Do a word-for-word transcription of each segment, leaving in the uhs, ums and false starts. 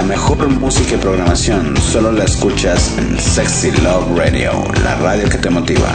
mejor música y programación solo la escuchas en Sexy Love Radio, la radio que te motiva.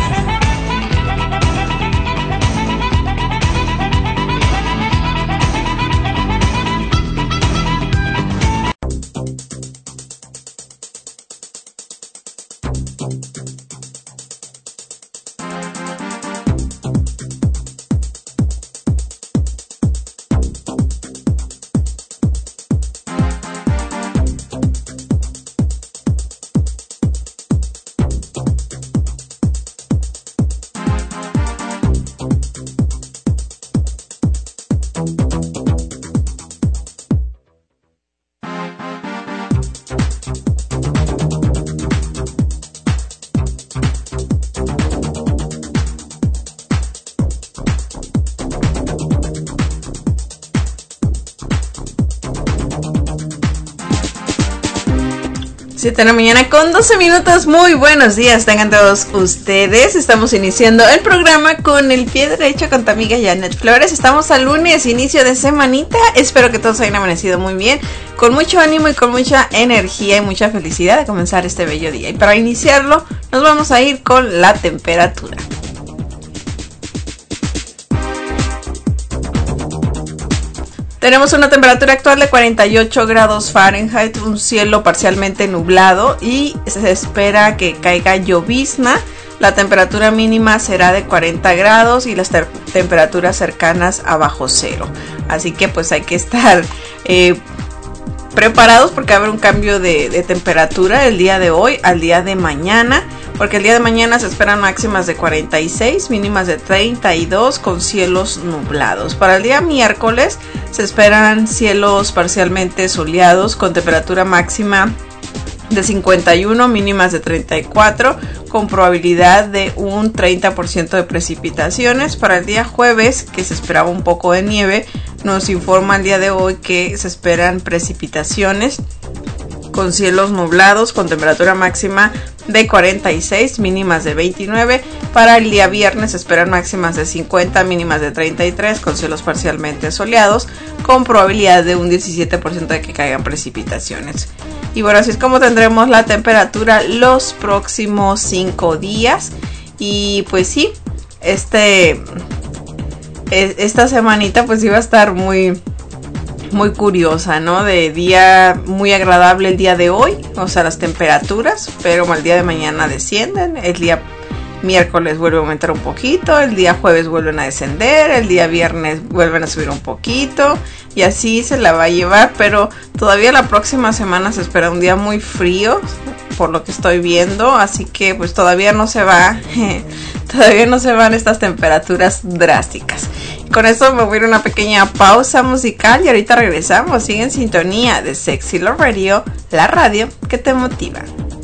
siete de la mañana con doce minutos, muy buenos días, tengan todos ustedes. Estamos iniciando el programa con el pie derecho con tu amiga Janet Flores. Estamos al lunes, inicio de semanita. Espero que todos hayan amanecido muy bien, con mucho ánimo y con mucha energía y mucha felicidad de comenzar este bello día. Y para iniciarlo nos vamos a ir con la temperatura. Tenemos una temperatura actual de cuarenta y ocho grados Fahrenheit, un cielo parcialmente nublado y se espera que caiga llovizna. La temperatura mínima será de cuarenta grados y las te- temperaturas cercanas a bajo cero. Así que pues hay que estar eh, preparados porque va a haber un cambio de, de temperatura el día de hoy al día de mañana. Porque el día de mañana se esperan máximas de cuarenta y seis, mínimas de treinta y dos con cielos nublados. Para el día miércoles se esperan cielos parcialmente soleados con temperatura máxima de cincuenta y uno, mínimas de treinta y cuatro, con probabilidad de un treinta por ciento de precipitaciones. Para el día jueves, que se esperaba un poco de nieve, nos informa el día de hoy que se esperan precipitaciones con cielos nublados, con temperatura máxima de cuarenta y seis, mínimas de veintinueve. Para el día viernes se esperan máximas de cincuenta, mínimas de treinta y tres, con cielos parcialmente soleados, con probabilidad de un diecisiete por ciento de que caigan precipitaciones. Y bueno, así es como tendremos la temperatura los próximos cinco días. Y pues sí, este esta semanita pues iba a estar muy muy curiosa, ¿no? De día muy agradable el día de hoy, o sea, las temperaturas, pero el día de mañana descienden, el día miércoles vuelve a aumentar un poquito, el día jueves vuelven a descender, el día viernes vuelven a subir un poquito, y así se la va a llevar, pero todavía la próxima semana se espera un día muy frío, por lo que estoy viendo, así que pues todavía no se va, todavía no se van estas temperaturas drásticas. Con eso me voy a ir a una pequeña pausa musical y ahorita regresamos. Sigue en sintonía de Sexy Love Radio, la radio que te motiva.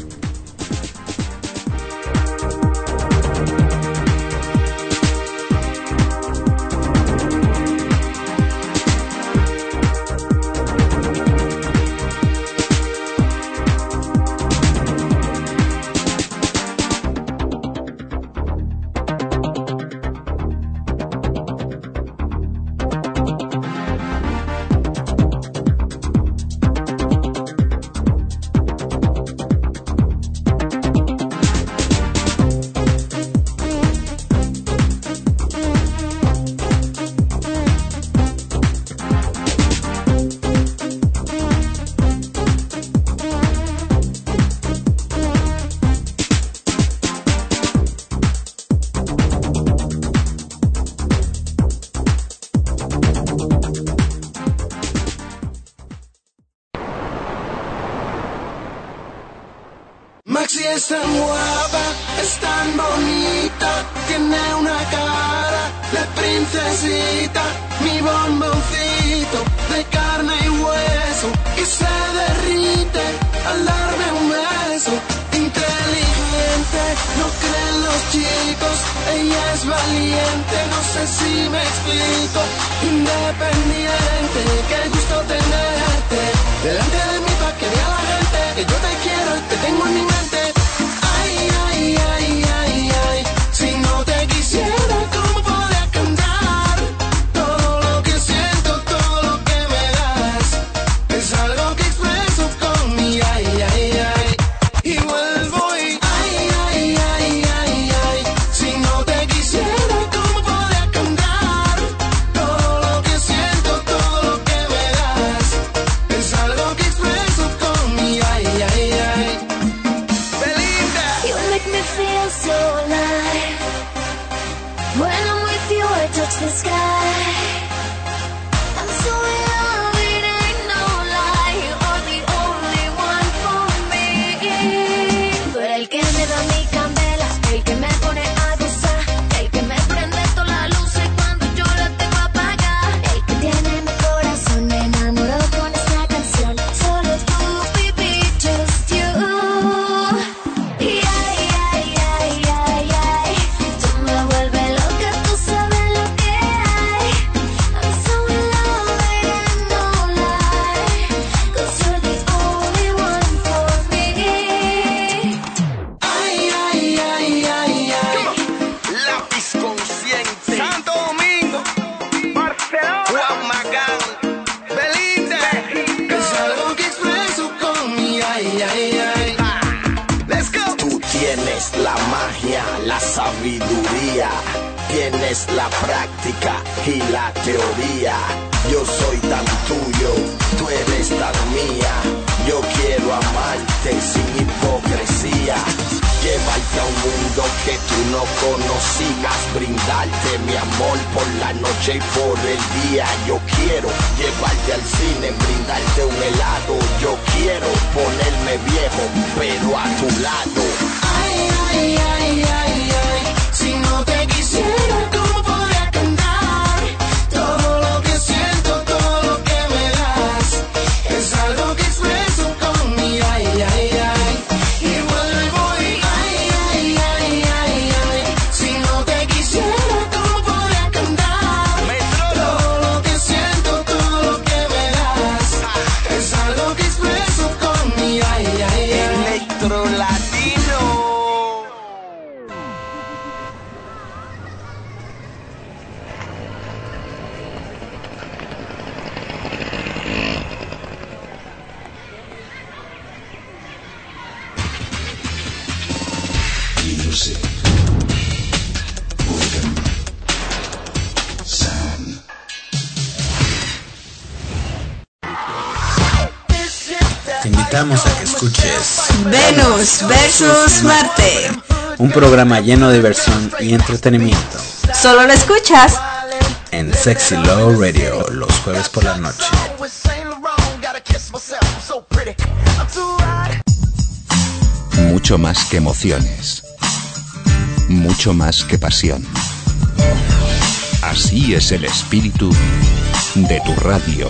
Maxi es tan guapa, es tan bonita, tiene una cara de princesita, mi bomboncito de carne y hueso que se derrite al darme un beso. Inteligente, no creen los chicos, ella es valiente, no sé si me explico. Independiente, qué gusto tenerte delante de mí pa' que vea la gente que yo te quiero y te tengo en mi mente. Ay, ay, ay, ay, ay, si no te quisiera, ¿cómo podría cantar? Todo lo que siento, todo lo que me das, es algo que expreso. da mi candela, el que me pone a gozar, el que me prende todas las luces cuando yo la tengo apagada, el que tiene mi corazón enamorado con esta canción. Solo tú, baby, just you. Y ay, ay, ay, ay, ay, tú me vuelves loca, tú sabes lo que hay. I'm so in love and no lie, 'cause you're the only one for me. Ay, ay, ay, ay, ay. Lápiz consciente. Santo Domingo. Barcelona. Juan Magán. Belinda. Es algo que expreso con mi ay, ay, ay. Let's go. Tú tienes la magia, la sabiduría, tienes la práctica y la teoría. Yo soy tan tuyo, tú eres tan mía. Yo quiero amarte sin hipocresía. Llevarte a un mundo que tú no conocías, brindarte mi amor por la noche y por el día. Yo quiero llevarte al cine, brindarte un helado. Yo quiero ponerme viejo, pero a tu lado. Ay, ay, ay, ay, ay. Si no te quisiera, ¿cómo podría cantar? Todo lo que siento, todo lo que me das, es algo que expreso con mi ay, ay, ay. Y vuelvo y ay, ay, ay, ay, ay. Si no te quisiera, ¿cómo podría cantar? Todo lo que siento, todo lo que me das, es algo que expreso con mi ay, ay, ay. Electro Latino. Music. Rhythm. Sound. Te invitamos a que escuches Venus versus Marte. un programa lleno de diversión y entretenimiento Solo lo escuchas en Sexy Low Radio los jueves por la noche. Mucho más que emociones, mucho más que pasión. Así es el espíritu de tu radio.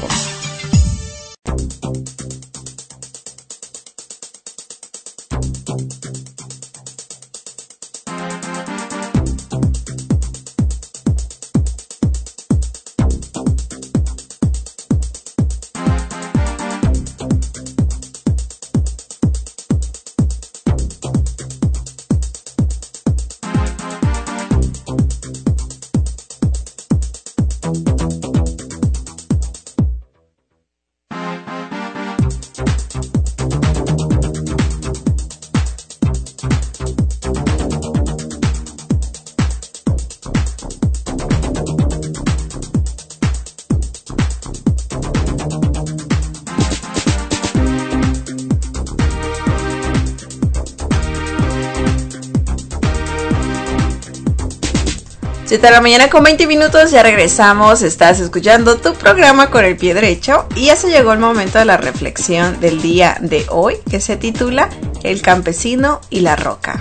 siete de la mañana con veinte minutos, ya regresamos. Estás escuchando tu programa Con el Pie Derecho y ya se llegó el momento de la reflexión del día de hoy, que se titula El campesino y la roca.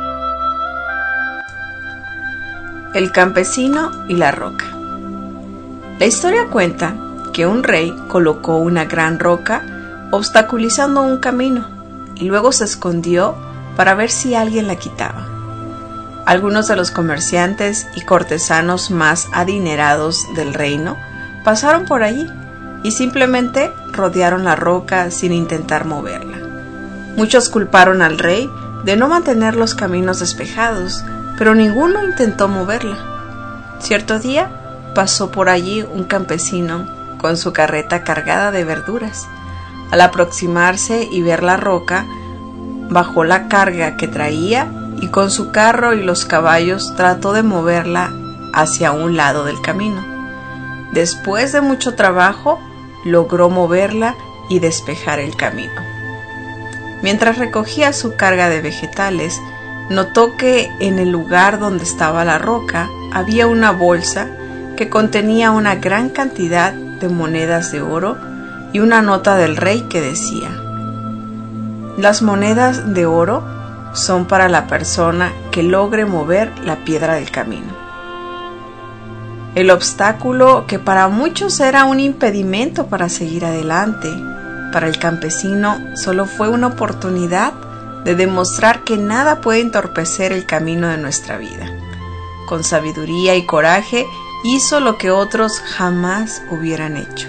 El campesino y la roca. La historia cuenta que un rey colocó una gran roca obstaculizando un camino y luego se escondió para ver si alguien la quitaba. Algunos de los comerciantes y cortesanos más adinerados del reino pasaron por allí y simplemente rodearon la roca sin intentar moverla. Muchos culparon al rey de no mantener los caminos despejados, pero ninguno intentó moverla. Cierto día pasó por allí un campesino con su carreta cargada de verduras. Al aproximarse y ver la roca, bajó la carga que traía y con su carro y los caballos trató de moverla hacia un lado del camino. Después de mucho trabajo, logró moverla y despejar el camino. Mientras recogía su carga de vegetales, notó que en el lugar donde estaba la roca había una bolsa que contenía una gran cantidad de monedas de oro y una nota del rey que decía: las monedas de oro son para la persona que logre mover la piedra del camino. El obstáculo, que para muchos era un impedimento para seguir adelante, para el campesino solo fue una oportunidad de demostrar que nada puede entorpecer el camino de nuestra vida. Con sabiduría y coraje hizo lo que otros jamás hubieran hecho.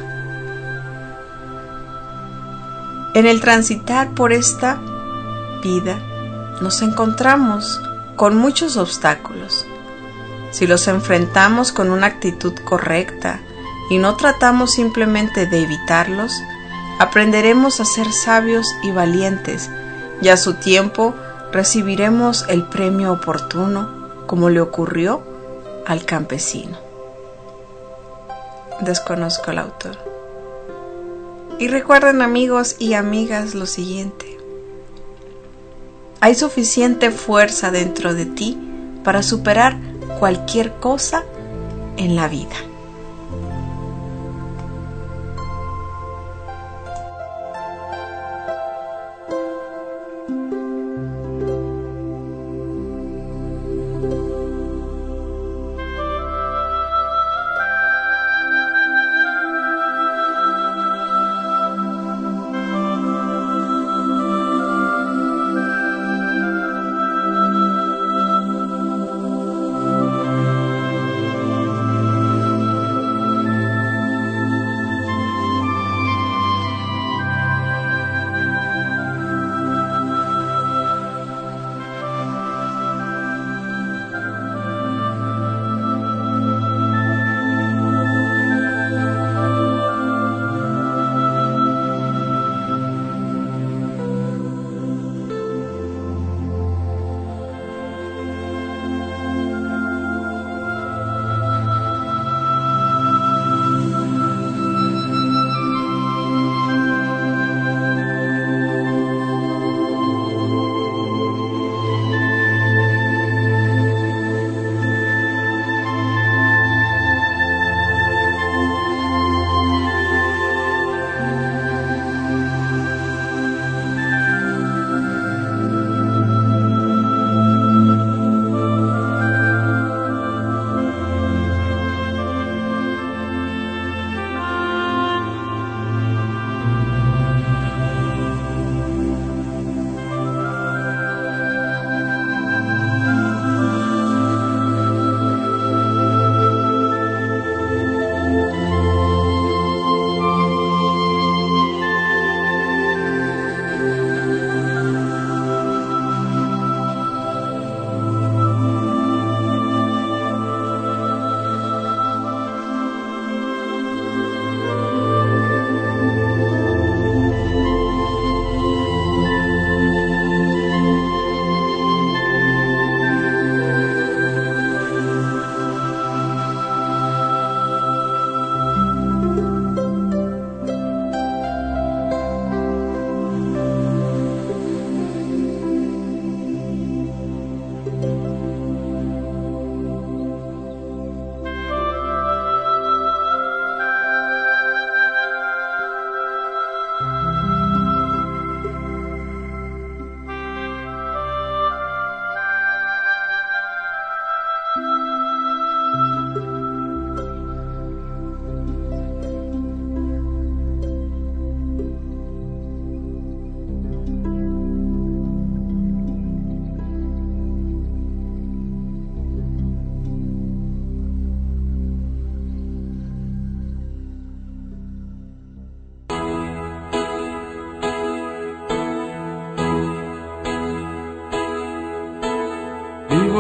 En el transitar por esta vida nos encontramos con muchos obstáculos. Si los enfrentamos con una actitud correcta y no tratamos simplemente de evitarlos, aprenderemos a ser sabios y valientes, y a su tiempo recibiremos el premio oportuno, como le ocurrió al campesino. Desconozco el autor. Y recuerden, amigos y amigas, lo siguiente: hay suficiente fuerza dentro de ti para superar cualquier cosa en la vida.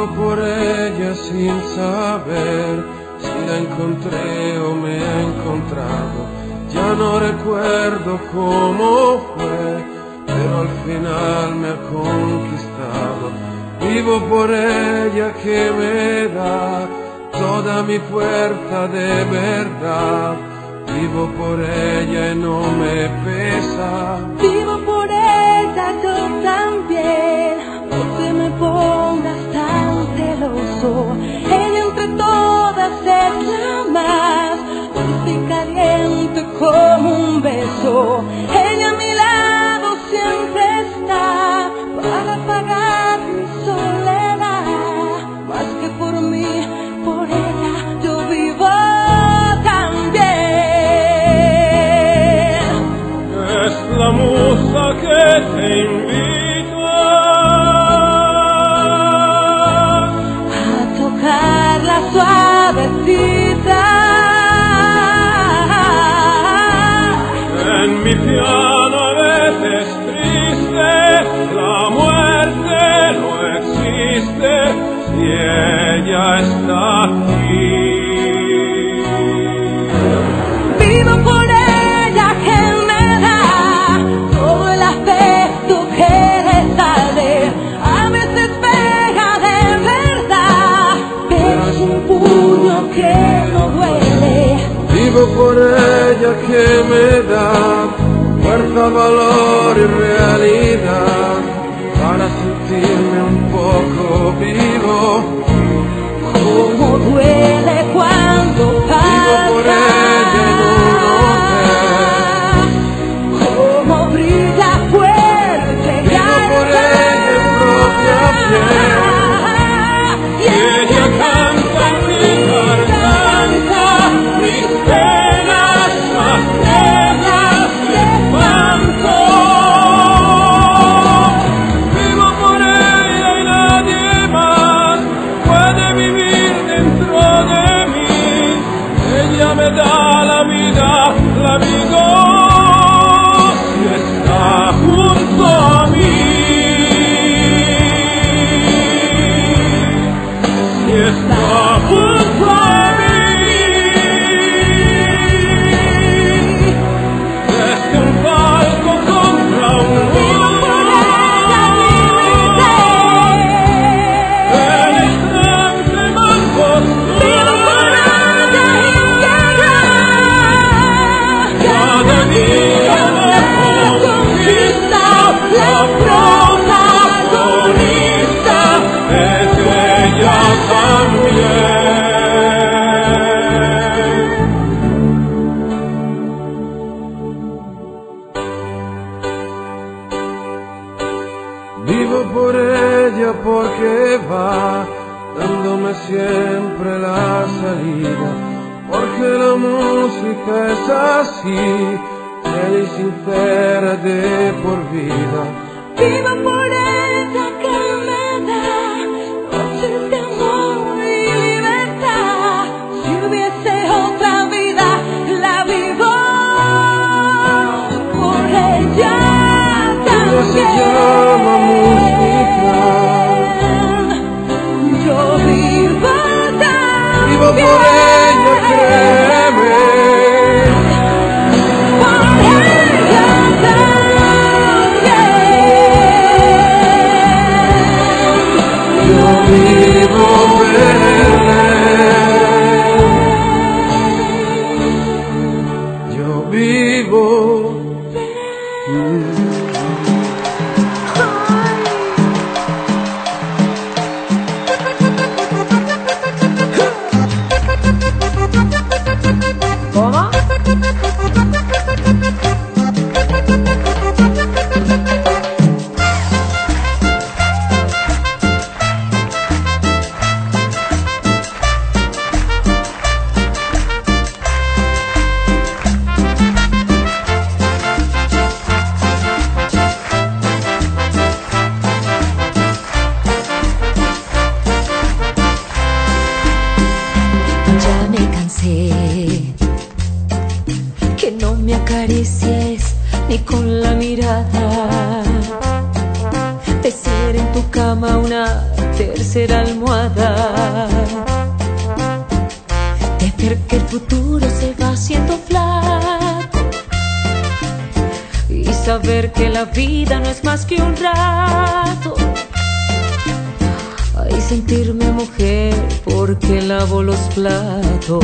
Vivo por ella sin saber si la encontré o me ha encontrado. Ya no recuerdo cómo fue, pero al final me ha conquistado. Vivo por ella que me da toda mi fuerza de verdad. Vivo por ella y no me pesa. Vivo por ella yo también, no te me pongas tan celoso. Ella entre todas es la más dulce y caliente como un beso. Ella a mi lado siempre está para apagar mi soledad. Más que por mí, por ella yo vivo también. Es la musa que te invita a tocarla suavecita. En mi piano a veces triste, la muerte no existe si ella está aquí. Vivo por ella que me da todo el afecto que le sale. A veces pega de verdad, pero es un puño que no duele. Vivo por ella que me da fuerza, valor y realidad para sentirme un poco vivo. Como duele cuando pasa. Vivo por ella en un hotel. Como brilla fuerte. Vivo por ella en propia piel. Y ella canta en mi garganta mis penas más negras de espanto. Vivo por ella y nadie más puede vivir dentro de mí. Ella me da la vida, la vida si está junto a mí. Si está junto a mí. Desde un palco contra un muro, el instante más postura. Cada día me conquista la protagonista, es ella también. Vivo por ella porque va dándome siempre la salida, porque la música es así, fiel y sincera de por vida. Vivo por ella que me da noches de amor y libertad. Si hubiese otra vida, la vivo por ella Ella se llama música. también. Yo vivo también. Vivo por ella, créeme. Por ella también. Yo vivo verde. Yo vivo. ¿Cómo? Ya me cansé que no me acaricies ni con la mirada, de ser en tu cama una tercera almohada, de ver que el futuro se va haciendo flaco y saber que la vida no es más que un rato. Ay, sentirme mujer porque lavo los platos.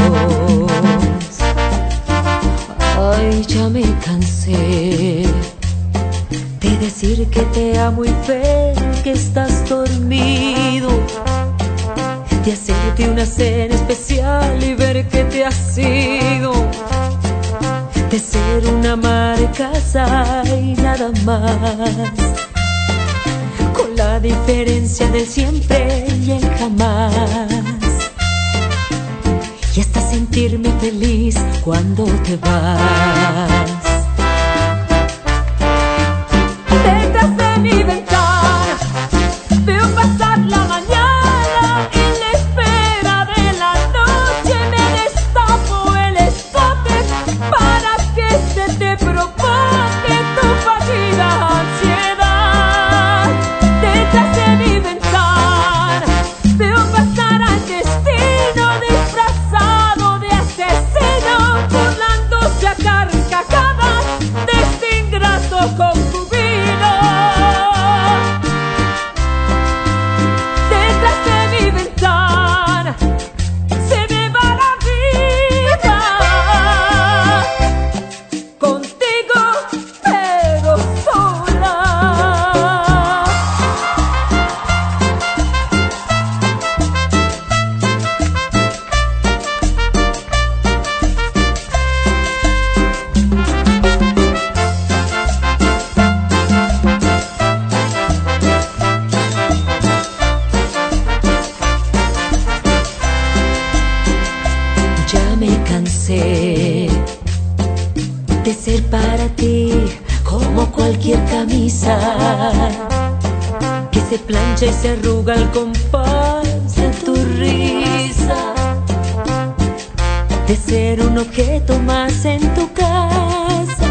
Ay, ya me cansé de decir que te amo y ver que estás dormido, de hacerte una cena especial y ver que te has ido, de ser una ama de casa y nada más, con la diferencia del siempre y el jamás, y hasta sentirme feliz cuando te vas. Detrás de mi ventana veo pasar la mañana y en la espera de la noche me destapo el escote para que se te provoque tu fallida ansiedad. Detrás de mi ventana veo pasar al destino disfrazado de asesino, burlándose a carcajadas de este ingrato concubino. Detrás de mi ventana se me va la vida, contigo pero sola. Ya me cansé de ser para ti como cualquier camisa que se plancha y se arruga al compás de tu risa, de ser un objeto más en tu casa,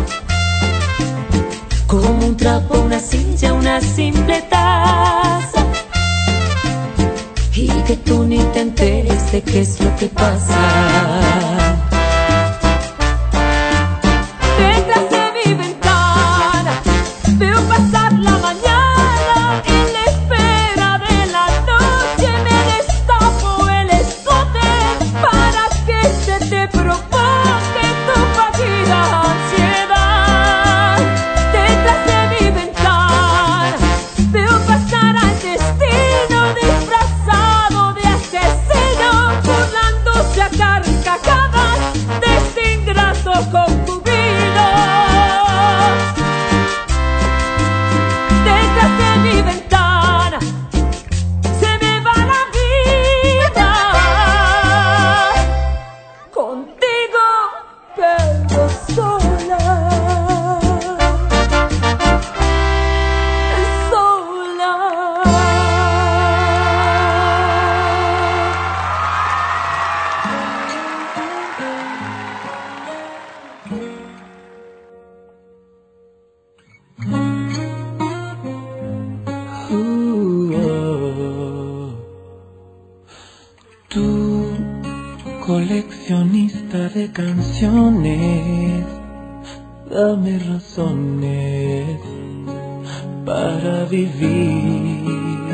como un trapo, una silla, una simple taza, y que tú ni te enteres de qué es lo que pasa. Detrás de mi ventana veo pasar la mañana y en la espera de la noche me destapo el escote para que se te provoque tu fallida ansiedad. Detrás de mi ventana veo pasar al destino disfrazado de asesino, burlándose a carcajadas de este ingrato concubino. Detrás de mi ventana se me va la vida, contigo pero sola. Sola. Tú, coleccionista de canciones, dame razones para vivir.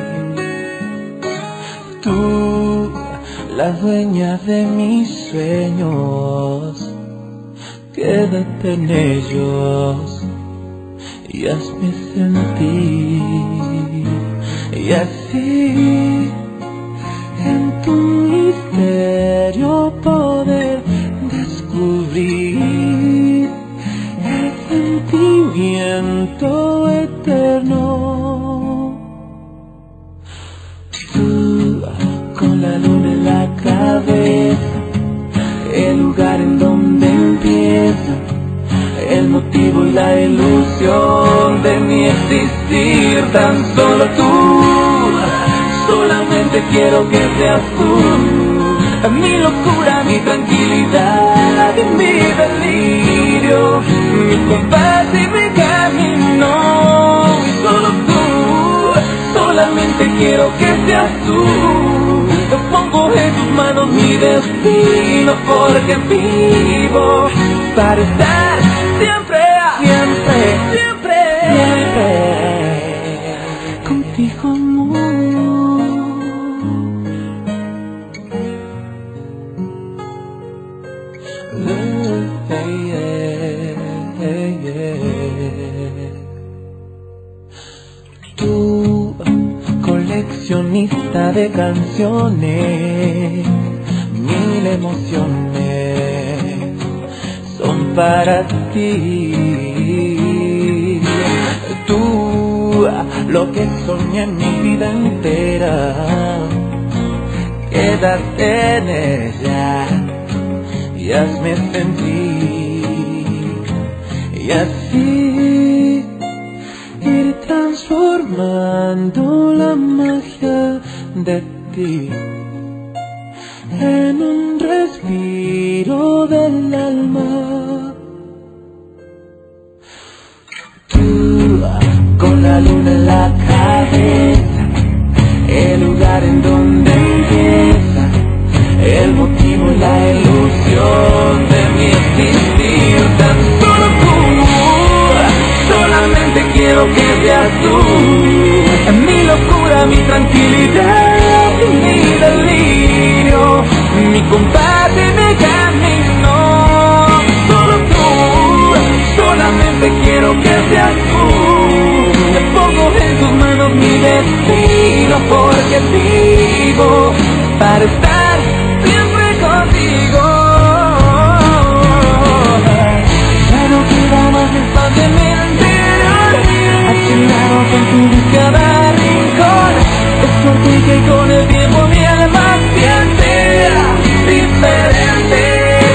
Tú, la dueña de mis sueños, quédate en ellos y hazme sentir. Y así en tu misterio poder descubrir el sentimiento eterno. Tú, con la luna en la cabeza, el lugar en donde empieza el motivo y la ilusión de mi existir, tan solo tú. Solamente quiero que seas tú, mi locura, mi tranquilidad y mi delirio, mi compás y mi camino. Y solo tú, solamente solamente quiero que seas tú. Yo pongo en tus manos mi destino, porque vivo para estar siempre, siempre, siempre, siempre contigo, amor. Hey, yeah, hey, yeah. Tú, coleccionista de canciones, mil emociones son para ti. Tú, lo que soñé en mi vida entera, quédate en ella y hazme sentir, y así ir transformando la magia de ti en un respiro del alma. Tú, con la luna en la cabeza, el lugar en donde empieza el motivo y la ilusión de mi existir. Tan solo tú, solamente quiero que seas tú. En mi locura, mi tranquilidad, mi delirio, mi compás y mi camino. Solo tú, solamente quiero que seas tú. Te pongo en tus manos mi destino, porque vivo para estar siempre contigo. Ya no queda más espacio en mi interior, accionado con tu cada rincón. Es por ti que con el tiempo mi alma siente diferente.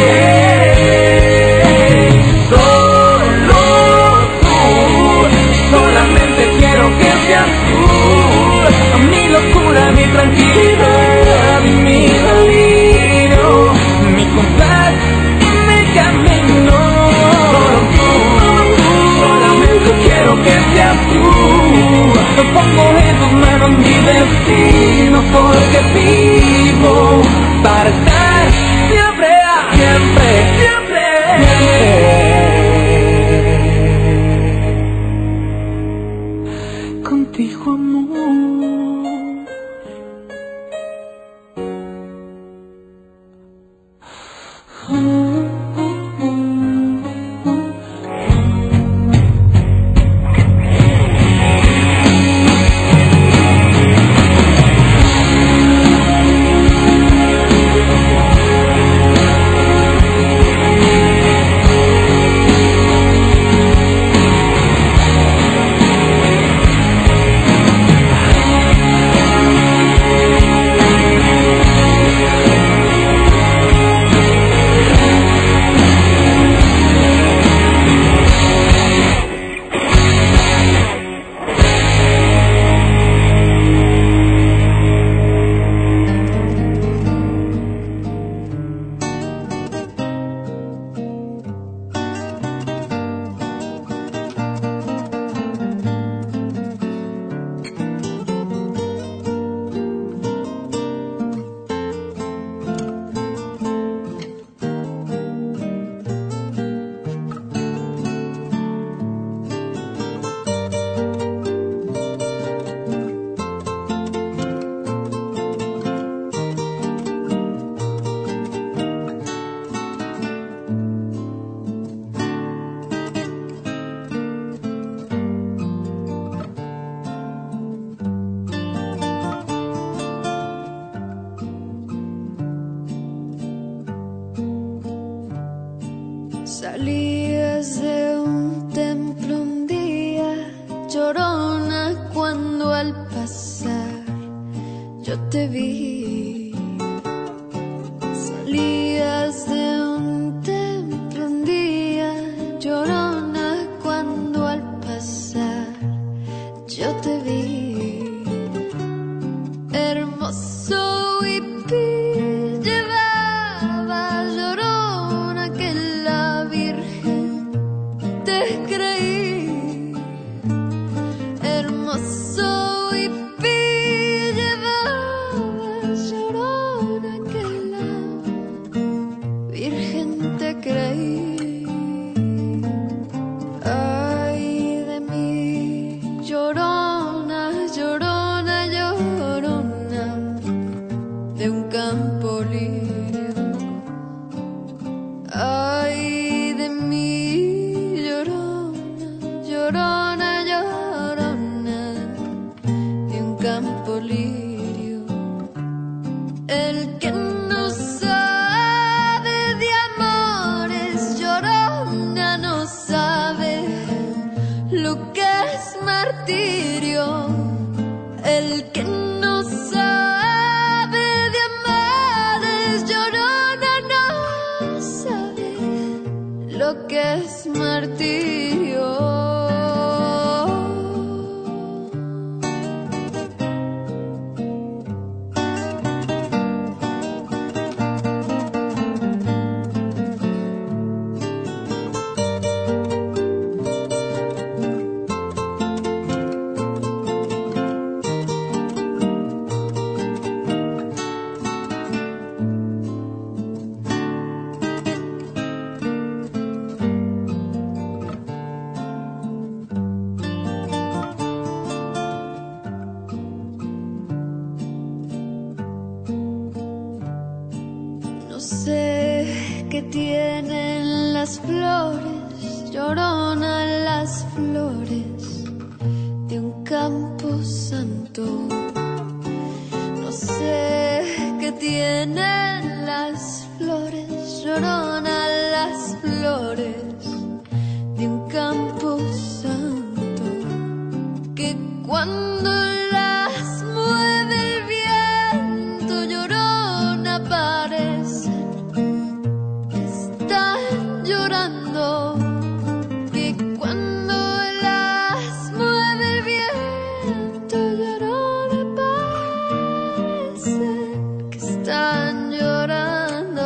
Solo tú, solamente quiero que seas tú. Mi locura, mi tranquilidad, mi delirio, mi compás y mi camino. Solo tú, solamente quiero que seas tú. Yo pongo en tus manos mi destino, porque vivo para estar siempre, siempre, siempre, siempre contigo, amor. Salías de un templo un día, llorona, cuando al pasar yo te vi. Salías de un templo un día, llorona, cuando al pasar yo te vi. Hermoso hippie llevaba llorona que la Virgen te creí. Hermoso hippie lo que es martirio. Las flores, llorona las flores de un campo santo. No sé qué tienen las flores, llorona las flores de un campo santo, que cuando las mueve el viento, llorona parece llorando, que cuando las mueve el viento, llorona parece que están llorando.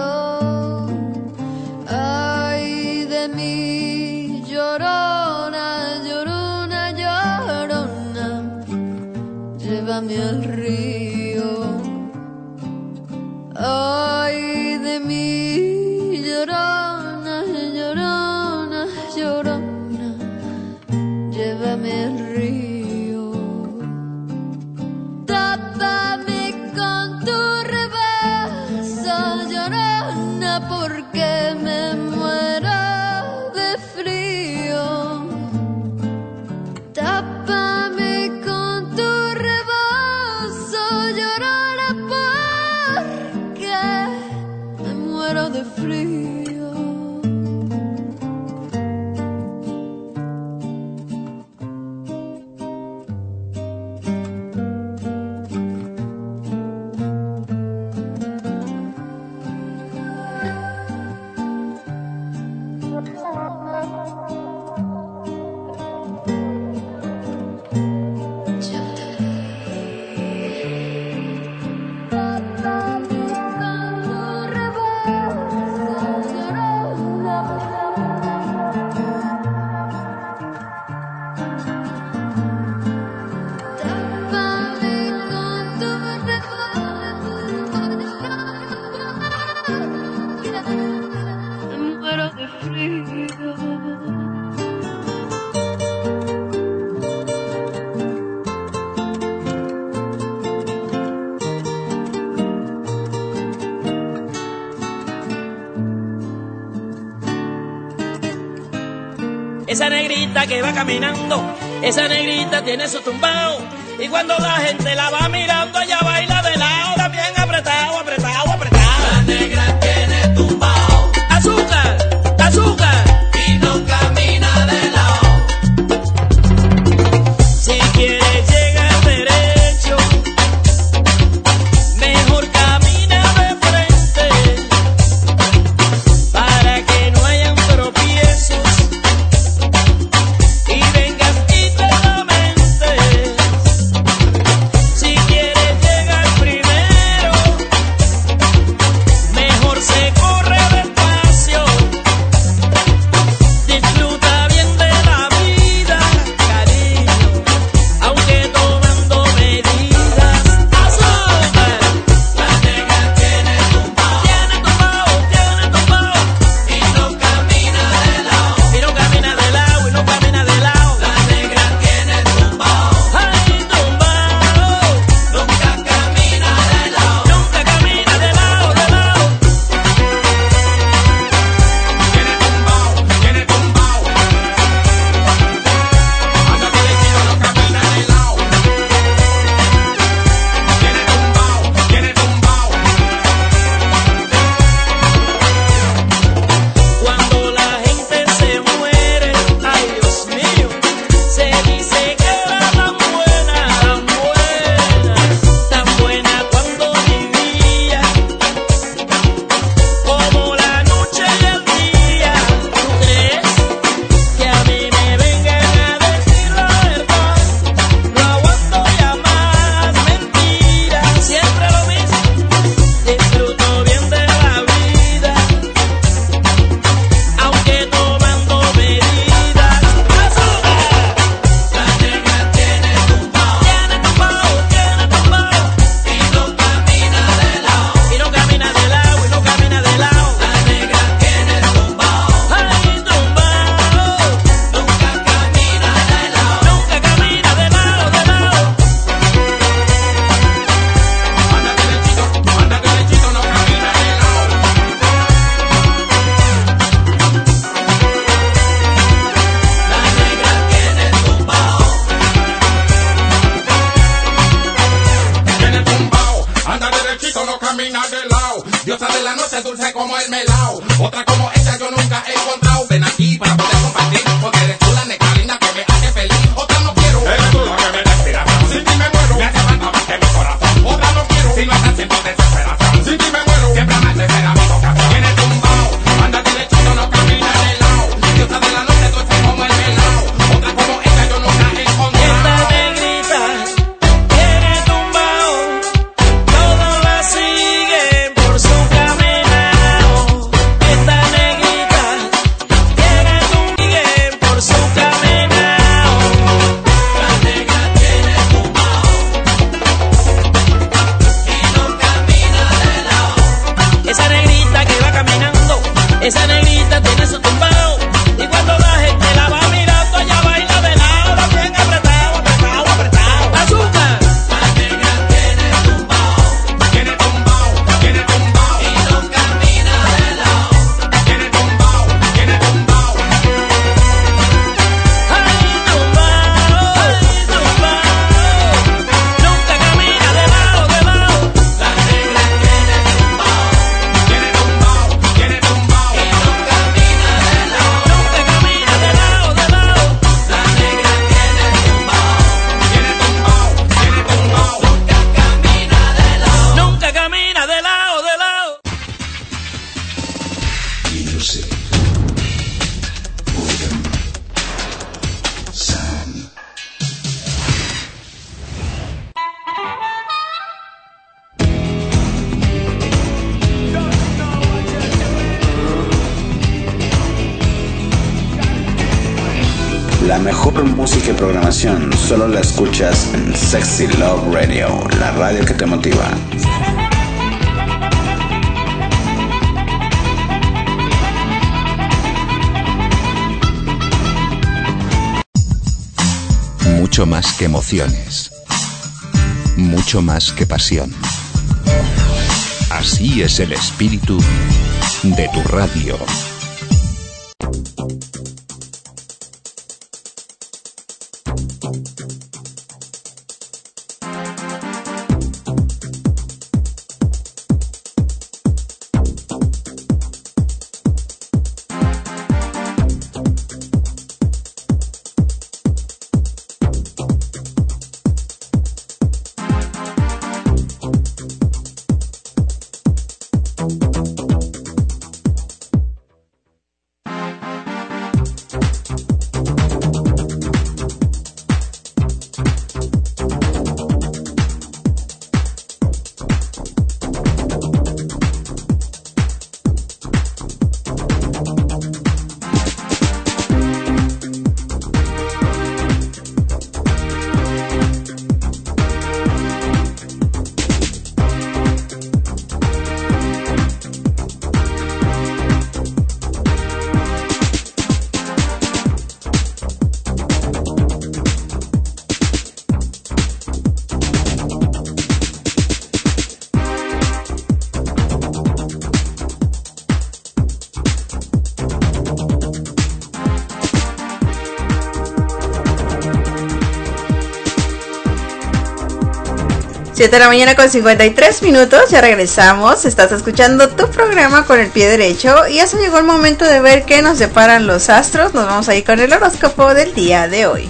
Ay de mí, llorona, llorona, llorona, llévame al río. Ay de mí, llorona, llorona, llorona, llévame al río. Tápame con tu rebazo, llorona, porque me muero de frío. Tápame con tu rebozo, llorona, porque me muero de frío. Esa negrita que va caminando, esa negrita tiene su tumbao, y cuando la gente la va mirando, ella baila de lado, también apretado, apretado, apretado. La negra tiene tumbao, azúcar, azúcar, y no camina de lado. Si quieres llegar derecho, mejor camina de frente, para que no hayan tropiezos. Si quieres llegar La mejor música y programación solo la escuchas en Sexy Love Radio, la radio que te motiva. Mucho más que emociones. Mucho más que pasión. Así es el espíritu de tu radio. siete de la mañana con cincuenta y tres minutos, ya regresamos, estás escuchando tu programa con el pie derecho y eso llegó el momento de ver qué nos deparan los astros. Nos vamos a ir con el horóscopo del día de hoy.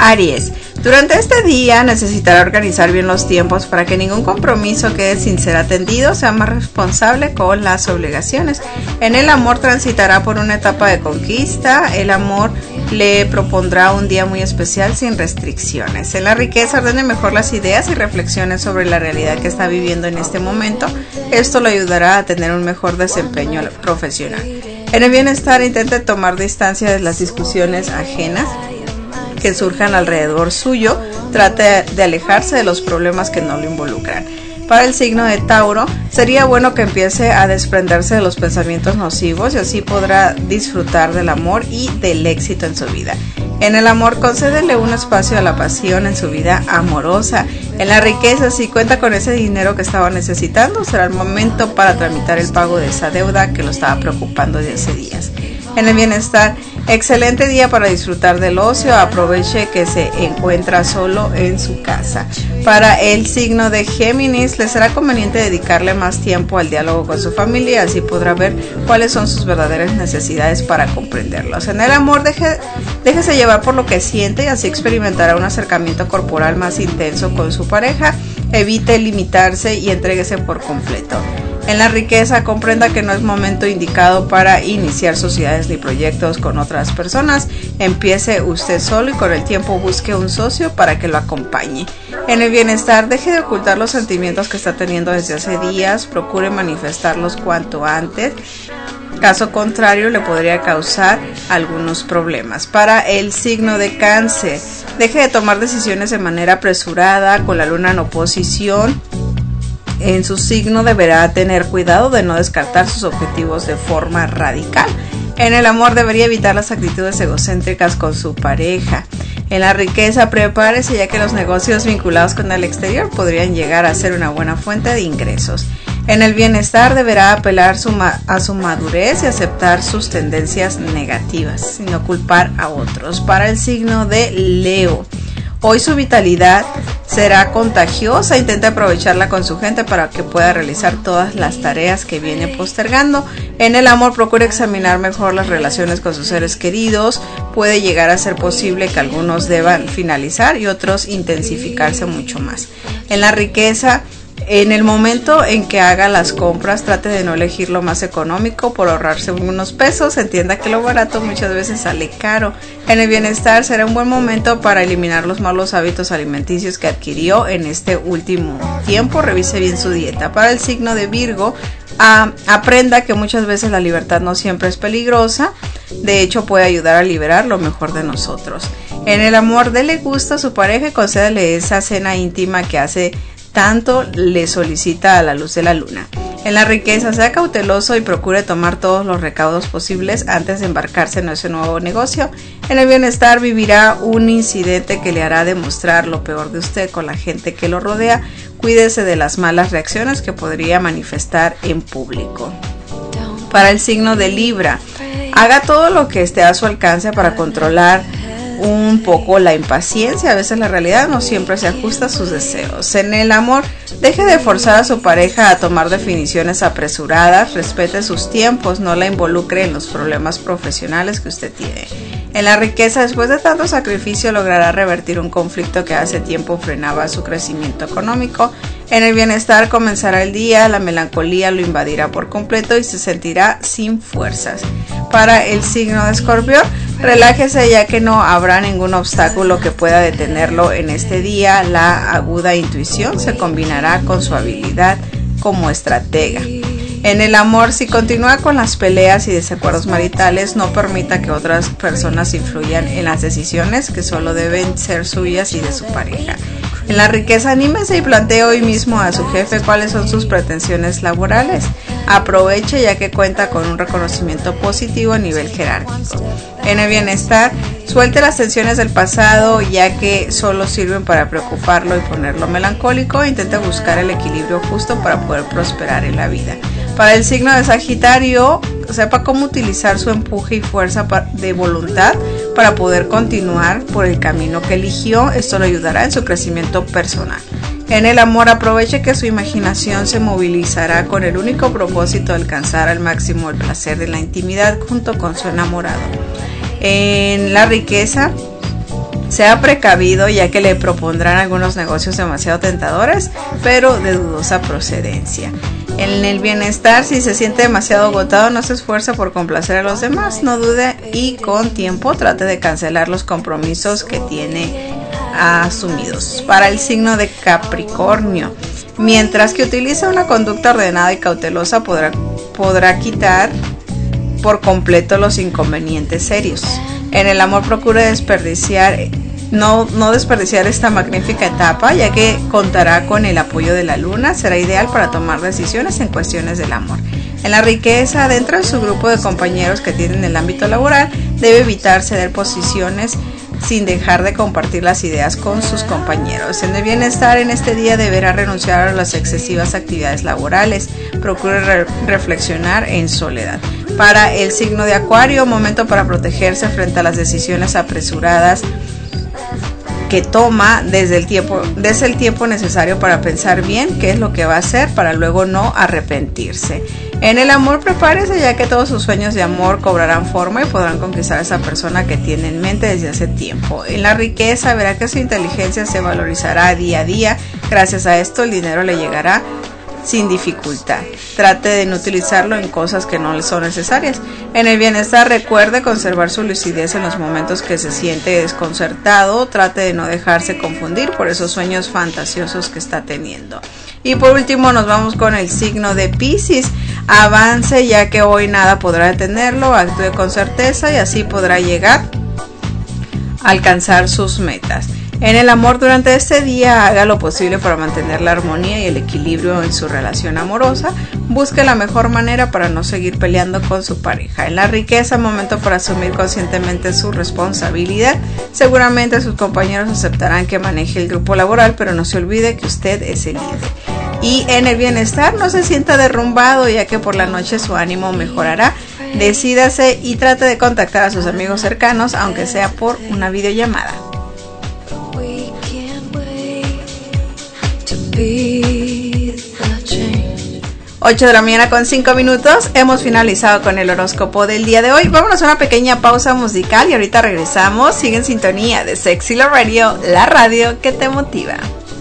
Aries, durante este día necesitará organizar bien los tiempos para que ningún compromiso quede sin ser atendido, sea más responsable con las obligaciones. En el amor transitará por una etapa de conquista, el amor le propondrá un día muy especial sin restricciones. En la riqueza ordene mejor las ideas y reflexione sobre la realidad que está viviendo en este momento, esto le ayudará a tener un mejor desempeño profesional. En el bienestar intente tomar distancia de las discusiones ajenas que surjan alrededor suyo, trate de alejarse de los problemas que no lo involucran. Para el signo de Tauro, sería bueno que empiece a desprenderse de los pensamientos nocivos y así podrá disfrutar del amor y del éxito en su vida. En el amor, concédele un espacio a la pasión en su vida amorosa. En la riqueza, si cuenta con ese dinero que estaba necesitando, será el momento para tramitar el pago de esa deuda que lo estaba preocupando desde hace días. En el bienestar, excelente día para disfrutar del ocio, aproveche que se encuentra solo en su casa. Para el signo de Géminis, le será conveniente dedicarle más tiempo al diálogo con su familia, así podrá ver cuáles son sus verdaderas necesidades para comprenderlos. En el amor, deje, déjese llevar por lo que siente y así experimentará un acercamiento corporal más intenso con su pareja, evite limitarse y entréguese por completo. En la riqueza, comprenda que no es momento indicado para iniciar sociedades ni proyectos con otras personas. Empiece usted solo y con el tiempo busque un socio para que lo acompañe. En el bienestar, deje de ocultar los sentimientos que está teniendo desde hace días, procure manifestarlos cuanto antes. Caso contrario, le podría causar algunos problemas. Para el signo de Cáncer, deje de tomar decisiones de manera apresurada, con la luna en oposición. En su signo deberá tener cuidado de no descartar sus objetivos de forma radical. En el amor debería evitar las actitudes egocéntricas con su pareja. En la riqueza, prepárese ya que los negocios vinculados con el exterior podrían llegar a ser una buena fuente de ingresos. En el bienestar deberá apelar su ma- a su madurez y aceptar sus tendencias negativas, sin no culpar a otros. Para el signo de Leo, hoy su vitalidad será contagiosa, intente aprovecharla con su gente para que pueda realizar todas las tareas que viene postergando. En el amor, procure examinar mejor las relaciones con sus seres queridos, puede llegar a ser posible que algunos deban finalizar y otros intensificarse mucho más. En la riqueza, en el momento en que haga las compras, trate de no elegir lo más económico por ahorrarse unos pesos. Entienda que lo barato muchas veces sale caro. En el bienestar, será un buen momento para eliminar los malos hábitos alimenticios que adquirió en este último tiempo. Revise bien su dieta. Para el signo de Virgo, a, aprenda que muchas veces la libertad no siempre es peligrosa. De hecho, puede ayudar a liberar lo mejor de nosotros. En el amor, dele gusto a su pareja y concédele esa cena íntima que hace tanto le solicita a la luz de la luna. En la riqueza, sea cauteloso y procure tomar todos los recaudos posibles antes de embarcarse en ese nuevo negocio. En el bienestar, vivirá un incidente que le hará demostrar lo peor de usted con la gente que lo rodea. Cuídese de las malas reacciones que podría manifestar en público. Para el signo de Libra, haga todo lo que esté a su alcance para controlar un poco la impaciencia. A veces la realidad no siempre se ajusta a sus deseos. En el amor, deje de forzar a su pareja a tomar definiciones apresuradas, respete sus tiempos, no la involucre en los problemas profesionales que usted tiene. En la riqueza, después de tanto sacrificio, logrará revertir un conflicto que hace tiempo frenaba su crecimiento económico. En el bienestar, comenzará el día, la melancolía lo invadirá por completo y se sentirá sin fuerzas. Para el signo de Escorpión, relájese ya que no habrá ningún obstáculo que pueda detenerlo en este día. La aguda intuición se combinará con su habilidad como estratega. En el amor, si continúa con las peleas y desacuerdos maritales, no permita que otras personas influyan en las decisiones que solo deben ser suyas y de su pareja. En la riqueza, anímese y plantee hoy mismo a su jefe cuáles son sus pretensiones laborales. Aproveche ya que cuenta con un reconocimiento positivo a nivel jerárquico. En el bienestar, suelte las tensiones del pasado ya que solo sirven para preocuparlo y ponerlo melancólico. Intente buscar el equilibrio justo para poder prosperar en la vida. Para el signo de Sagitario, sepa cómo utilizar su empuje y fuerza de voluntad para poder continuar por el camino que eligió. Esto le ayudará en su crecimiento personal. En el amor, aproveche que su imaginación se movilizará con el único propósito de alcanzar al máximo el placer de la intimidad junto con su enamorado. En la riqueza, Sea precavido, ya que le propondrán algunos negocios demasiado tentadores, pero de dudosa procedencia. En el bienestar, si se siente demasiado agotado, no se esfuerza por complacer a los demás, no dude y con tiempo trate de cancelar los compromisos que tiene asumidos. Para el signo de Capricornio, mientras que utiliza una conducta ordenada y cautelosa, podrá, podrá quitar por completo los inconvenientes serios. En el amor, procure desperdiciar No, no desperdiciar esta magnífica etapa, ya que contará con el apoyo de la luna. Será ideal para tomar decisiones en cuestiones del amor. En la riqueza, dentro de su grupo de compañeros que tienen el ámbito laboral, debe evitar ceder posiciones sin dejar de compartir las ideas con sus compañeros. En el bienestar, en este día deberá renunciar a las excesivas actividades laborales. Procure re- reflexionar en soledad. Para el signo de Acuario, momento para protegerse frente a las decisiones apresuradas que toma desde el tiempo, desde el tiempo necesario para pensar bien qué es lo que va a hacer para luego no arrepentirse. En el amor, prepárese, ya que todos sus sueños de amor cobrarán forma y podrán conquistar a esa persona que tiene en mente desde hace tiempo. En la riqueza, verá que su inteligencia se valorizará día a día. Gracias a esto, el dinero le llegará sin dificultad. Trate de no utilizarlo en cosas que no le son necesarias. En el bienestar, recuerde conservar su lucidez en los momentos que se siente desconcertado. Trate de no dejarse confundir por esos sueños fantasiosos que está teniendo. Y por último, nos vamos con el signo de Piscis. Avance, ya que hoy nada podrá detenerlo. Actúe con certeza y así podrá llegar a alcanzar sus metas. En el amor, durante este día, haga lo posible para mantener la armonía y el equilibrio en su relación amorosa. Busque la mejor manera para no seguir peleando con su pareja. En la riqueza, momento para asumir conscientemente su responsabilidad. Seguramente sus compañeros aceptarán que maneje el grupo laboral, pero no se olvide que usted es el líder. Y en el bienestar, no se sienta derrumbado, ya que por la noche su ánimo mejorará. Decídase y trate de contactar a sus amigos cercanos, aunque sea por una videollamada. ocho de la mañana con cinco minutos. Hemos finalizado con el horóscopo del día de hoy. Vámonos a una pequeña pausa musical y ahorita regresamos. Sigue en sintonía de Sexy Love Radio, la radio que te motiva.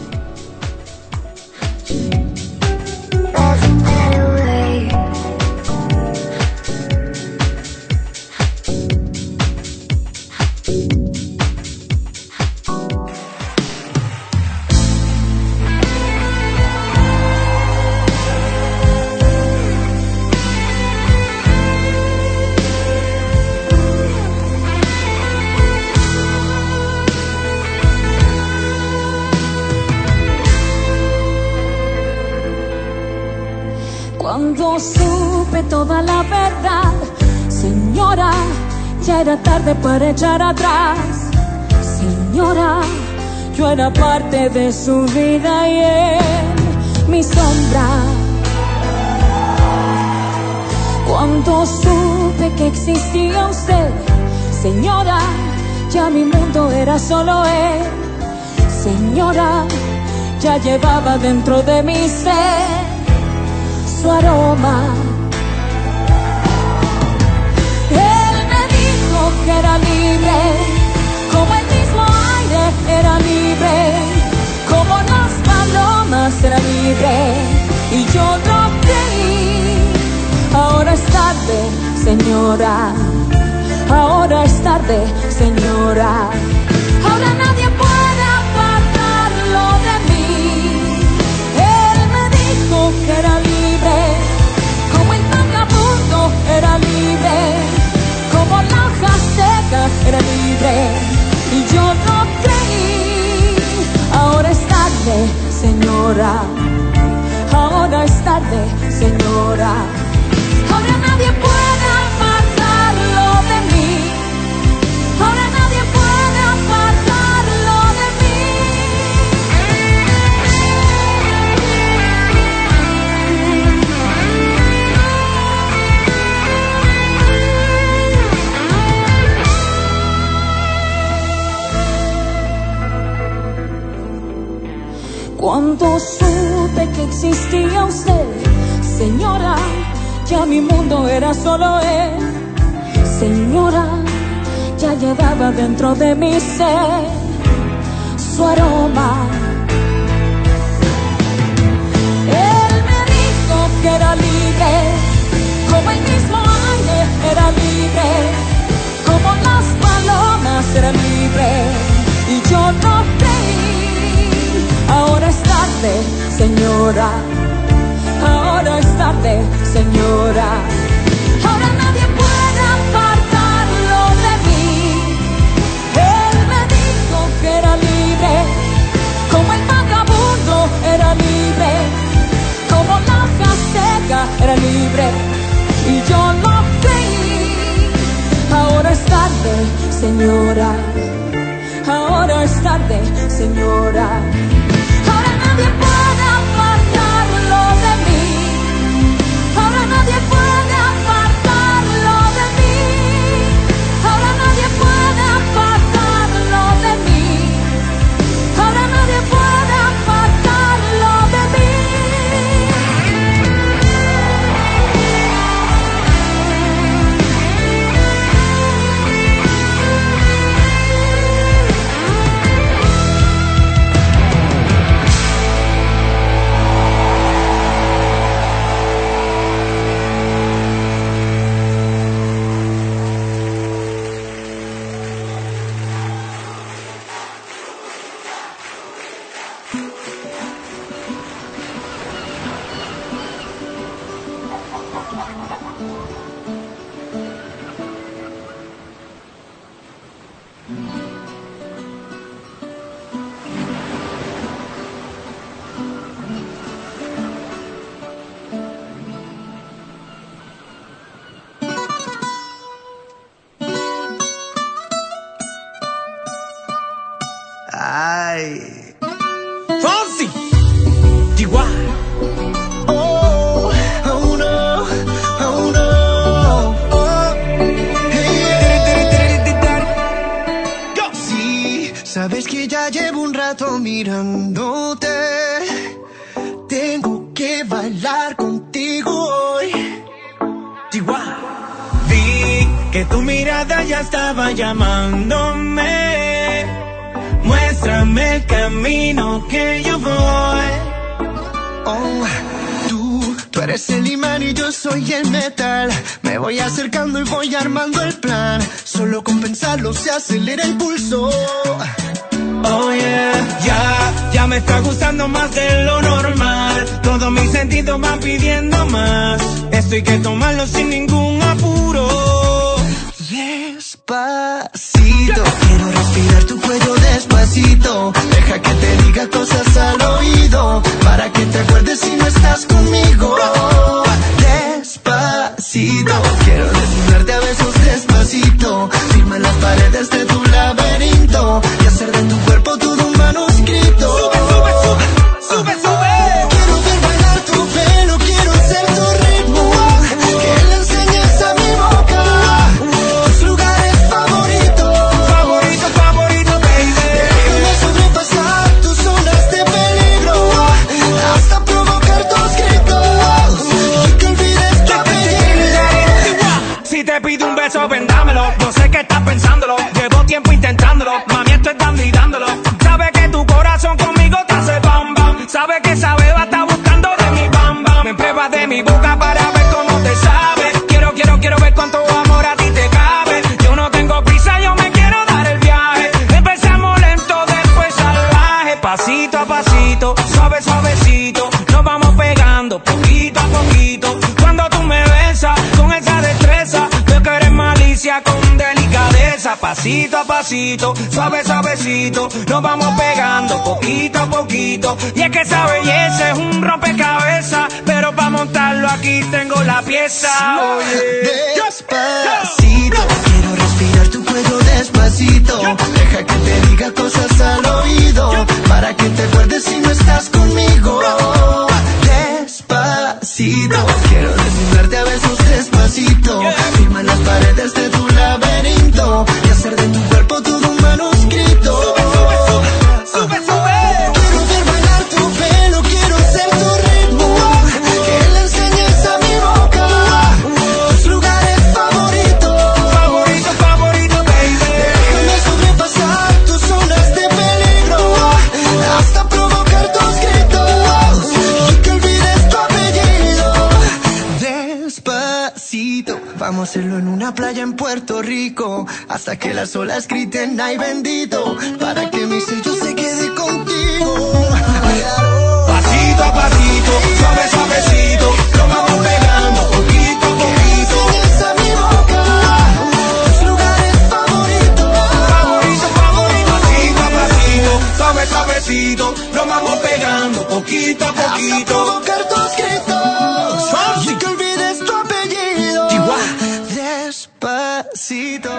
Cuando supe toda la verdad, señora, ya era tarde para echar atrás. Señora, yo era parte de su vida y en mi sombra. Cuando supe que existía usted, señora, ya mi mundo era solo él. Señora, ya llevaba dentro de mi ser su aroma. Él me dijo que era libre, como el mismo aire era libre, como las palomas era libre, y yo no creí. Ahora es tarde, señora, ahora es tarde, señora. Ahora nadie puede apartarlo de mí. Él me dijo que era libre, como el vagabundo era libre, como la hoja seca era libre, y yo no creí. Ahora es tarde, señora, ahora es tarde, señora. Ahora nadie puede apartarlo de mí. Ahora nadie puede apartarlo de mí. Cuando supe que existía usted, señora, ya mi mundo era solo él. Señora, ya llevaba dentro de mi ser su aroma. Él me dijo que era libre, como el mismo aire era libre, como las palomas era libre, y yo no creí. Ahora es tarde, señora, ahora es tarde, señora. Ahora nadie puede apartarlo de mí. Él me dijo que era libre, como el vagabundo era libre, como la azteca era libre, y yo no creí. Ahora es tarde, señora, ahora es tarde, señora. Ahora nadie puede apartarlo de mí. Ahora nadie puede apartarlo de mí. Ahora nadie puede apartarlo de mí. Ahora nadie puede apartarlo de mí. Ay. Fonsi, Chihuahua. Oh, oh no, oh no, oh. Hey, Go. Sí, sabes que ya llevo un rato mirándote. Tengo que bailar contigo hoy. Chihuahua. Vi que tu mirada ya estaba llamándome. Muéstrame el camino que yo voy. Oh, tú, tú eres el imán y yo soy el metal. Me voy acercando y voy armando el plan. Solo con pensarlo se acelera el pulso. Oh yeah, ya, ya me está gustando más de lo normal. Todos mis sentidos van pidiendo más. Esto hay que tomarlo sin ningún apuro. Despacito, quiero respirar tu cuello despacito. Deja que te diga cosas al oído, para que te acuerdes si no estás conmigo. Despacito, quiero desnudarte a besos despacito. Firma en las paredes de tu laberinto y hacer de tu cuerpo todo un manuscrito. Sube, sube, sube, sube, sube. Quiero ver bailar tu pelo, quiero ser tu ritmo. Que le enseñes a mi boca tus lugares favoritos. Favorito, favorito, baby. Déjame sobrepasar tus zonas de peligro hasta provocar tus gritos y que olvides tu apellido. Si te pido un beso, vendámelo. Yo sé que estás pensándolo. Llevo tiempo intentándolo. Mami, estoy dando y dándolo. Sabe que tu corazón conmigo te hace bam bam. Sabe que esa beba está buscando de mi bam bam. Me pruebas de mi boca para ver cómo te sabe. Quiero, quiero, quiero ver cuánto amor a ti te cabe. Yo no tengo prisa, yo me quiero dar el viaje. Empezamos lento, después salvaje. Pasito a pasito, suave, suavecito. Nos vamos pegando poquito a poquito. Cuando tú me besas con esa destreza, veo que eres malicia con delicadeza. Pasito a pasito, suave, suavecito. Nos vamos pegando poquito a poquito. Y es que esa belleza es un rompecabezas, pero para montarlo aquí tengo la pieza. Oye, despacito, quiero respirar tu cuello despacito. Deja que te diga cosas al oído, para que te acuerdes si no estás conmigo. Despacito, quiero desnudarte a besos despacito. Firma en las paredes de tu laberinto y hacer de tu cuerpo todo un manuscrito. sube, sube. Quiero ver bailar tu pelo, quiero ser tu ritmo. Que le enseñes a mi boca tus lugares favoritos. Favorito, favorito, baby. Déjame sobrepasar tus zonas de peligro Despacito, vamos a hacerlo en una playa en Puerto Rico, hasta que las olas griten ay bendito, para que mi sello se quede contigo. Pasito a pasito, suave suavecito, lo vamos pegando poquito a poquito. Esa mi boca, tus lugares favoritos, favorito, favorito. Pasito a pasito, suave suavecito, lo vamos pegando poquito a poquito. Hasta provocar tus gritos, y que olvides tu apellido. Despacito.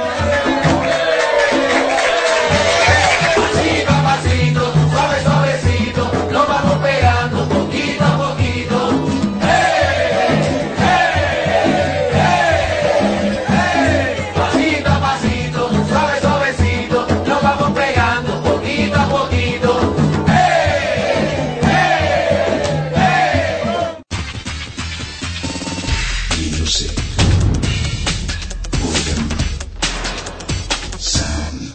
Pasito a pasito, suave suavecito, lo vamos pegando poquito a poquito. Hey, hey, hey, hey. Pasito a pasito, suave suavecito, lo vamos pegando poquito a poquito. Hey, hey, hey. Music. Rhythm. Sound.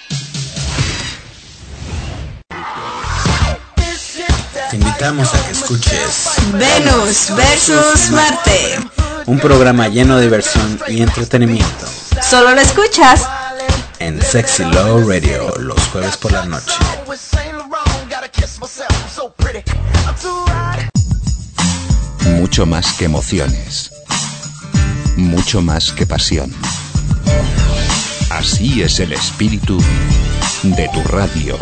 Te invitamos a que escuches Venus versus Marte. un programa lleno de diversión y entretenimiento Solo lo escuchas en Sexy Love Radio los jueves por la noche. Mucho más que emociones. Mucho más que pasión. Así es el espíritu de tu radio.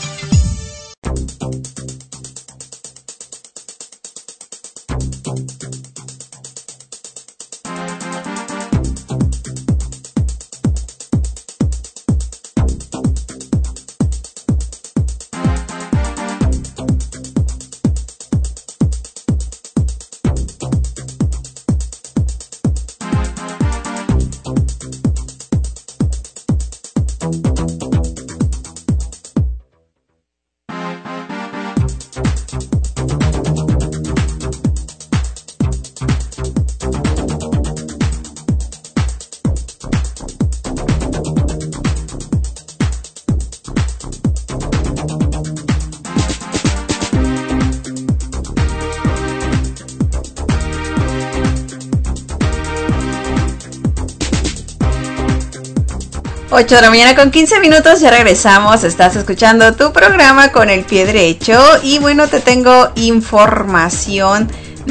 ocho de la mañana con quince minutos, ya regresamos. Estás escuchando tu programa con el pie derecho. Y bueno, te tengo información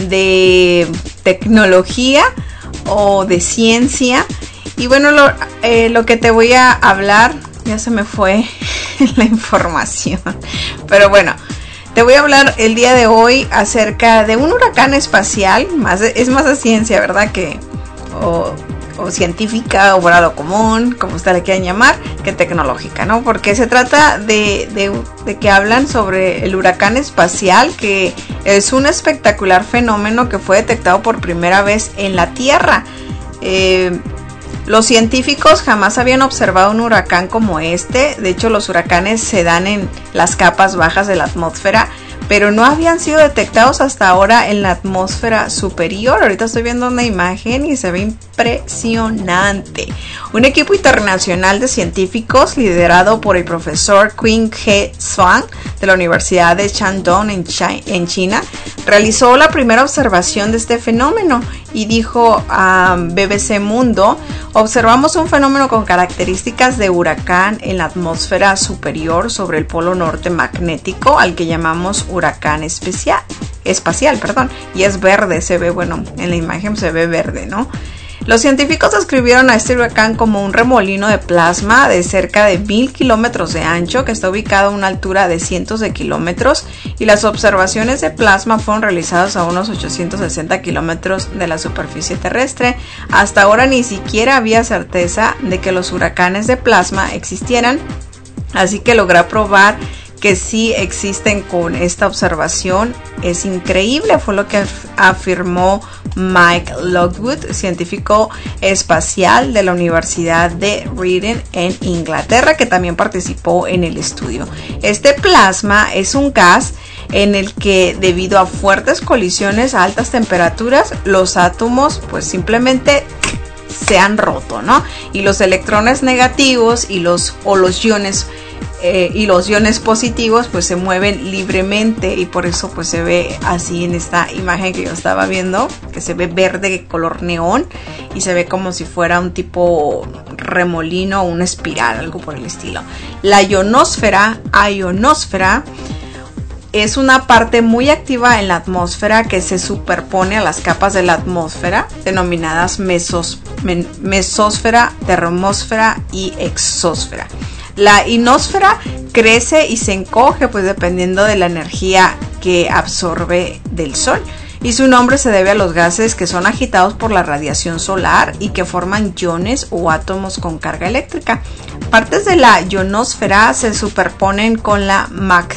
de tecnología o de ciencia. Y bueno, lo, eh, lo que te voy a hablar, ya se me fue la información. Pero bueno, te voy a hablar el día de hoy acerca de un huracán espacial. Más de, es más de ciencia, ¿verdad? Que... O, o científica o grado común, como ustedes le quieran llamar, que tecnológica, ¿no? Porque se trata de, de, de que hablan sobre el huracán espacial, que es un espectacular fenómeno que fue detectado por primera vez en la Tierra. Eh, los científicos jamás habían observado un huracán como este. De hecho, los huracanes se dan en las capas bajas de la atmósfera, pero no habían sido detectados hasta ahora en la atmósfera superior. Ahorita estoy viendo una imagen y se ve impresionante. Un equipo internacional de científicos liderado por el profesor Qin He Zhuang de la Universidad de Shandong en, Chi- en China realizó la primera observación de este fenómeno y dijo a B B C Mundo: observamos un fenómeno con características de huracán en la atmósfera superior sobre el polo norte magnético, al que llamamos huracán especial, espacial, perdón, y es verde, se ve, bueno, en la imagen se ve verde, ¿no? Los científicos describieron a este huracán como un remolino de plasma de cerca de mil kilómetros de ancho que está ubicado a una altura de cientos de kilómetros, y las observaciones de plasma fueron realizadas a unos ochocientos sesenta kilómetros de la superficie terrestre. Hasta ahora ni siquiera había certeza de que los huracanes de plasma existieran, así que logré probar que sí existen con esta observación. Es increíble, fue lo que af- afirmó Mike Lockwood, científico espacial de la Universidad de Reading en Inglaterra, que también participó en el estudio. Este plasma es un gas en el que, debido a fuertes colisiones a altas temperaturas, los átomos pues simplemente se han roto, ¿no? Y los electrones negativos y los o los iones eh, y los iones positivos pues se mueven libremente, y por eso pues se ve así en esta imagen que yo estaba viendo, que se ve verde color neón y se ve como si fuera un tipo remolino o una espiral, algo por el estilo. La ionosfera, ionosfera, es una parte muy activa en la atmósfera que se superpone a las capas de la atmósfera, denominadas mesos, men, mesósfera, termósfera y exósfera. La ionosfera crece y se encoge pues dependiendo de la energía que absorbe del Sol, y su nombre se debe a los gases que son agitados por la radiación solar y que forman iones o átomos con carga eléctrica. Partes de la ionosfera se superponen con la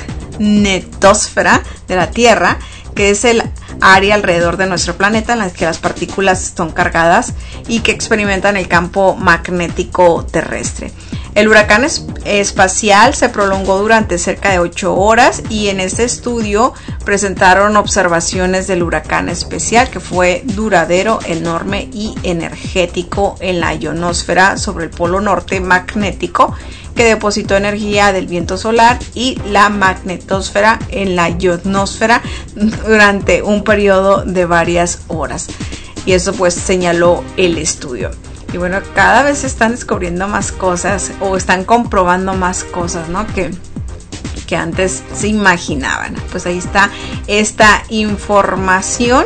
magnetosfera de la Tierra, que es el área alrededor de nuestro planeta en la que las partículas son cargadas y que experimentan el campo magnético terrestre. El huracán es, espacial se prolongó durante cerca de ocho horas, y en este estudio presentaron observaciones del huracán especial, que fue duradero, enorme y energético en la ionosfera sobre el polo norte magnético, que depositó energía del viento solar, y la magnetosfera en la ionosfera durante un periodo de varias horas. Y eso pues señaló el estudio. Y bueno, cada vez se están descubriendo más cosas, o están comprobando más cosas, ¿no? Que, que antes se imaginaban. Pues ahí está esta información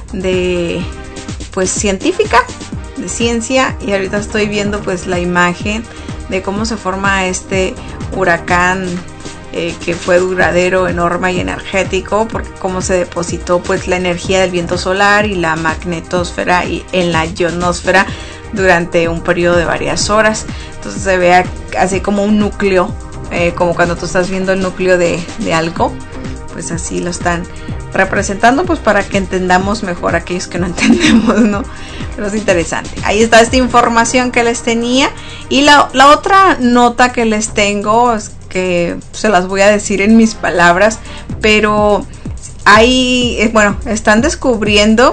de, pues, científica, de ciencia. Y ahorita estoy viendo pues la imagen de cómo se forma este huracán eh, que fue duradero, enorme y energético, porque cómo se depositó pues la energía del viento solar y la magnetosfera y en la ionosfera durante un periodo de varias horas. Entonces se ve así como un núcleo, eh, como cuando tú estás viendo el núcleo de, de algo, pues así lo están representando, pues para que entendamos mejor aquellos que no entendemos, ¿no? Pero es interesante. Ahí está esta información que les tenía. Y la, la otra nota que les tengo es que se las voy a decir en mis palabras, pero ahí, bueno, están descubriendo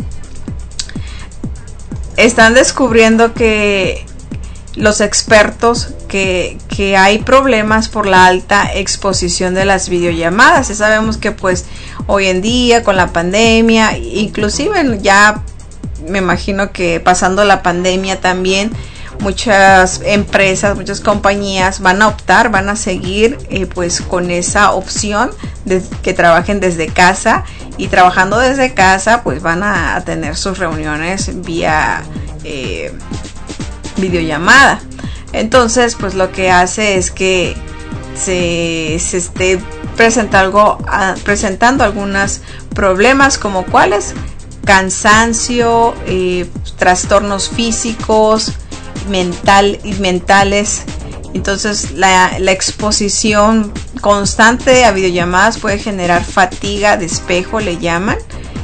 están descubriendo que los expertos que, que hay problemas por la alta exposición de las videollamadas. Y sabemos que pues hoy en día con la pandemia, inclusive ya me imagino que pasando la pandemia también, muchas empresas, muchas compañías van a optar, van a seguir eh, pues con esa opción de que trabajen desde casa, y trabajando desde casa pues van a, a tener sus reuniones vía eh, videollamada. Entonces pues lo que hace es que se, se esté presenta algo, a, presentando algunos problemas, como cuáles: cansancio, eh, trastornos físicos, mental y mentales. Entonces la, la exposición constante a videollamadas puede generar fatiga de espejo, le llaman.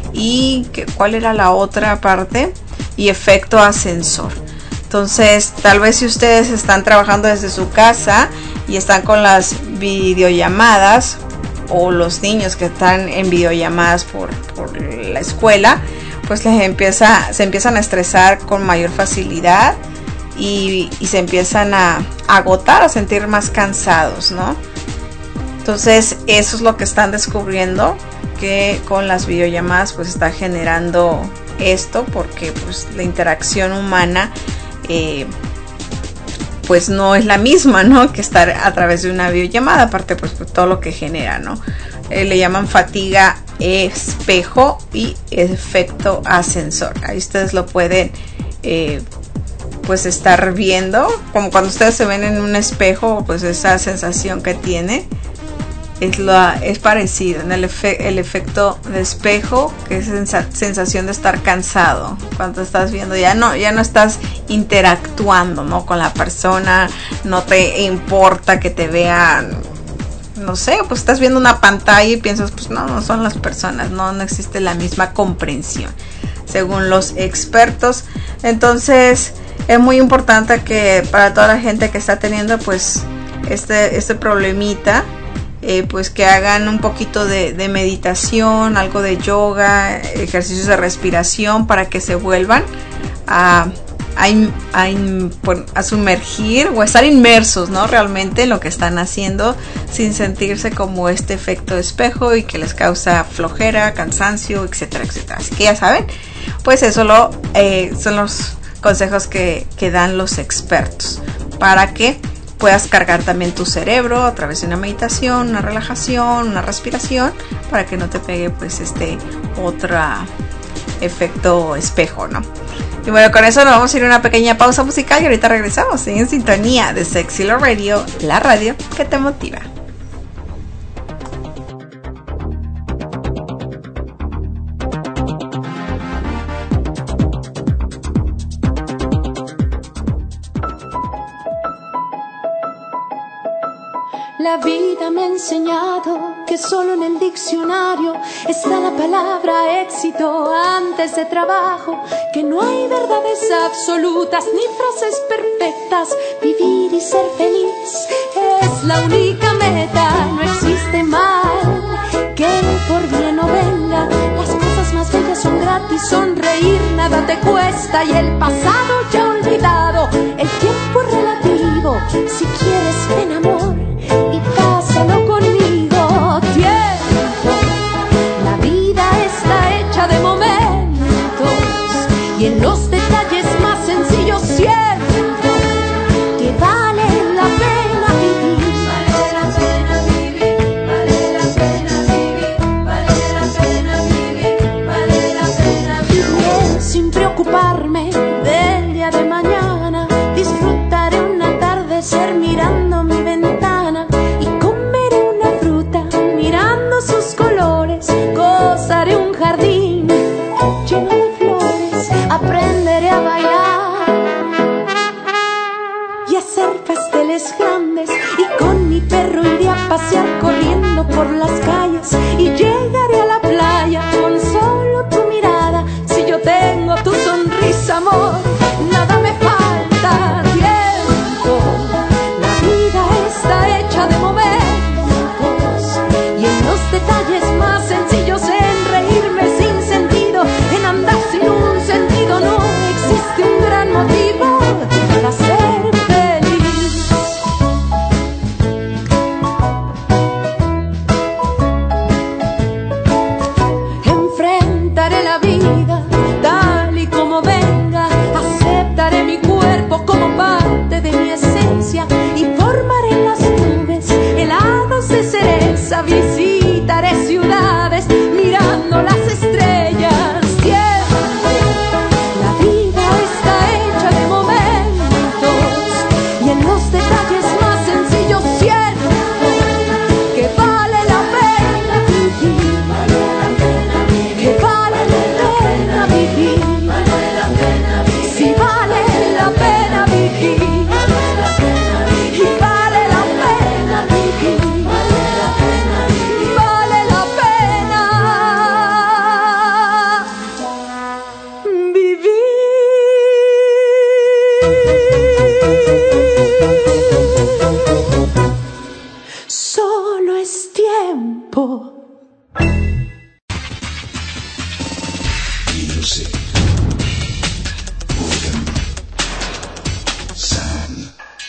Y que, ¿cuál era la otra parte? Y efecto ascensor. Entonces tal vez si ustedes están trabajando desde su casa y están con las videollamadas, o los niños que están en videollamadas por, por la escuela, pues les empieza, se empiezan a estresar con mayor facilidad. Y, y se empiezan a, a agotar, a sentir más cansados, ¿no? Entonces eso es lo que están descubriendo, que con las videollamadas pues está generando esto, porque pues la interacción humana eh, pues no es la misma, ¿no? Que estar a través de una videollamada, aparte pues, pues todo lo que genera, ¿no? Eh, le llaman fatiga espejo y efecto ascensor. Ahí ustedes lo pueden eh, pues estar viendo, como cuando ustedes se ven en un espejo, pues esa sensación que tiene es, la, es parecido en el, efe, el efecto de espejo, que es sensa, sensación de estar cansado cuando estás viendo, ya no, ya no estás interactuando, ¿no? Con la persona, no te importa que te vean, no sé, pues estás viendo una pantalla y piensas, pues no, no son las personas, no, no existe la misma comprensión, según los expertos. Entonces es muy importante que para toda la gente que está teniendo pues este, este problemita, eh, pues que hagan un poquito de, de meditación, algo de yoga, ejercicios de respiración, para que se vuelvan a, a, in, a, in, a sumergir o a estar inmersos, ¿no? Realmente en lo que están haciendo, sin sentirse como este efecto de espejo y que les causa flojera, cansancio, etcétera, etcétera. Así que ya saben, pues eso lo, eh, son los consejos que, que dan los expertos para que puedas cargar también tu cerebro a través de una meditación, una relajación, una respiración, para que no te pegue pues este otro efecto espejo, ¿no? Y bueno, con eso nos vamos a ir a una pequeña pausa musical y ahorita regresamos en sintonía de Sexy Love Radio, la radio que te motiva. La vida me ha enseñado que solo en el diccionario está la palabra éxito antes de trabajo, que no hay verdades absolutas ni frases perfectas, vivir y ser feliz es la única meta, no existe mal que por bien no venga, las cosas más bellas son gratis, sonreír nada te cuesta y el pasado ya olvidado, el tiempo es relativo, si quieres ven amor y pásalo conmigo, tiempo. La vida está hecha de momentos y en los detalles más sencillos siento que vale la pena vivir. Vale la pena vivir, vale la pena vivir, vale la pena vivir, vale la pena vivir. Sin preocuparme del día de mañana, disfrutaré un atardecer mirando mi ventana y comeré una fruta mirando sus colores, gozaré un jardín lleno de flores, aprenderé a bailar y hacer pasteles grandes y con mi perro iré a pasear corriendo por las calles y llegaré a la playa con solo tu mirada, si yo tengo tu sonrisa amor, nada me falta. Está hecha de momentos y en los detalles más sencillos, en reírme sin sentido, en andar sin un sentido, no existe un gran motivo para ser feliz. Enfrentaré la vida tal y como venga, aceptaré mi cuerpo como parte de mi esencia y formaré en las nubes helados de cereza, visitaré ciudades mirando las estrellas. Tiempo, la vida está hecha de momentos y en los detalles más sencillos siento que vale la pena vivir, que vale la pena vivir, si vale la pena vivir. Solo es tiempo. Music. Rhythm. Sound.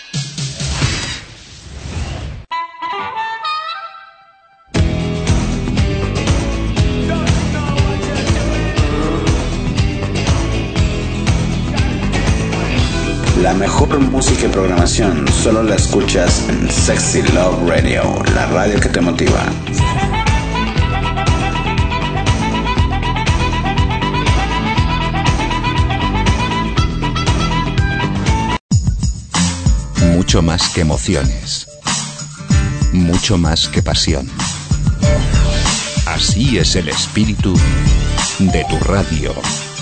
La mejor música y programación solo la escuchas en Sexy Love Radio, la radio que te motiva. Mucho más que emociones. Mucho más que pasión. Así es el espíritu de tu radio.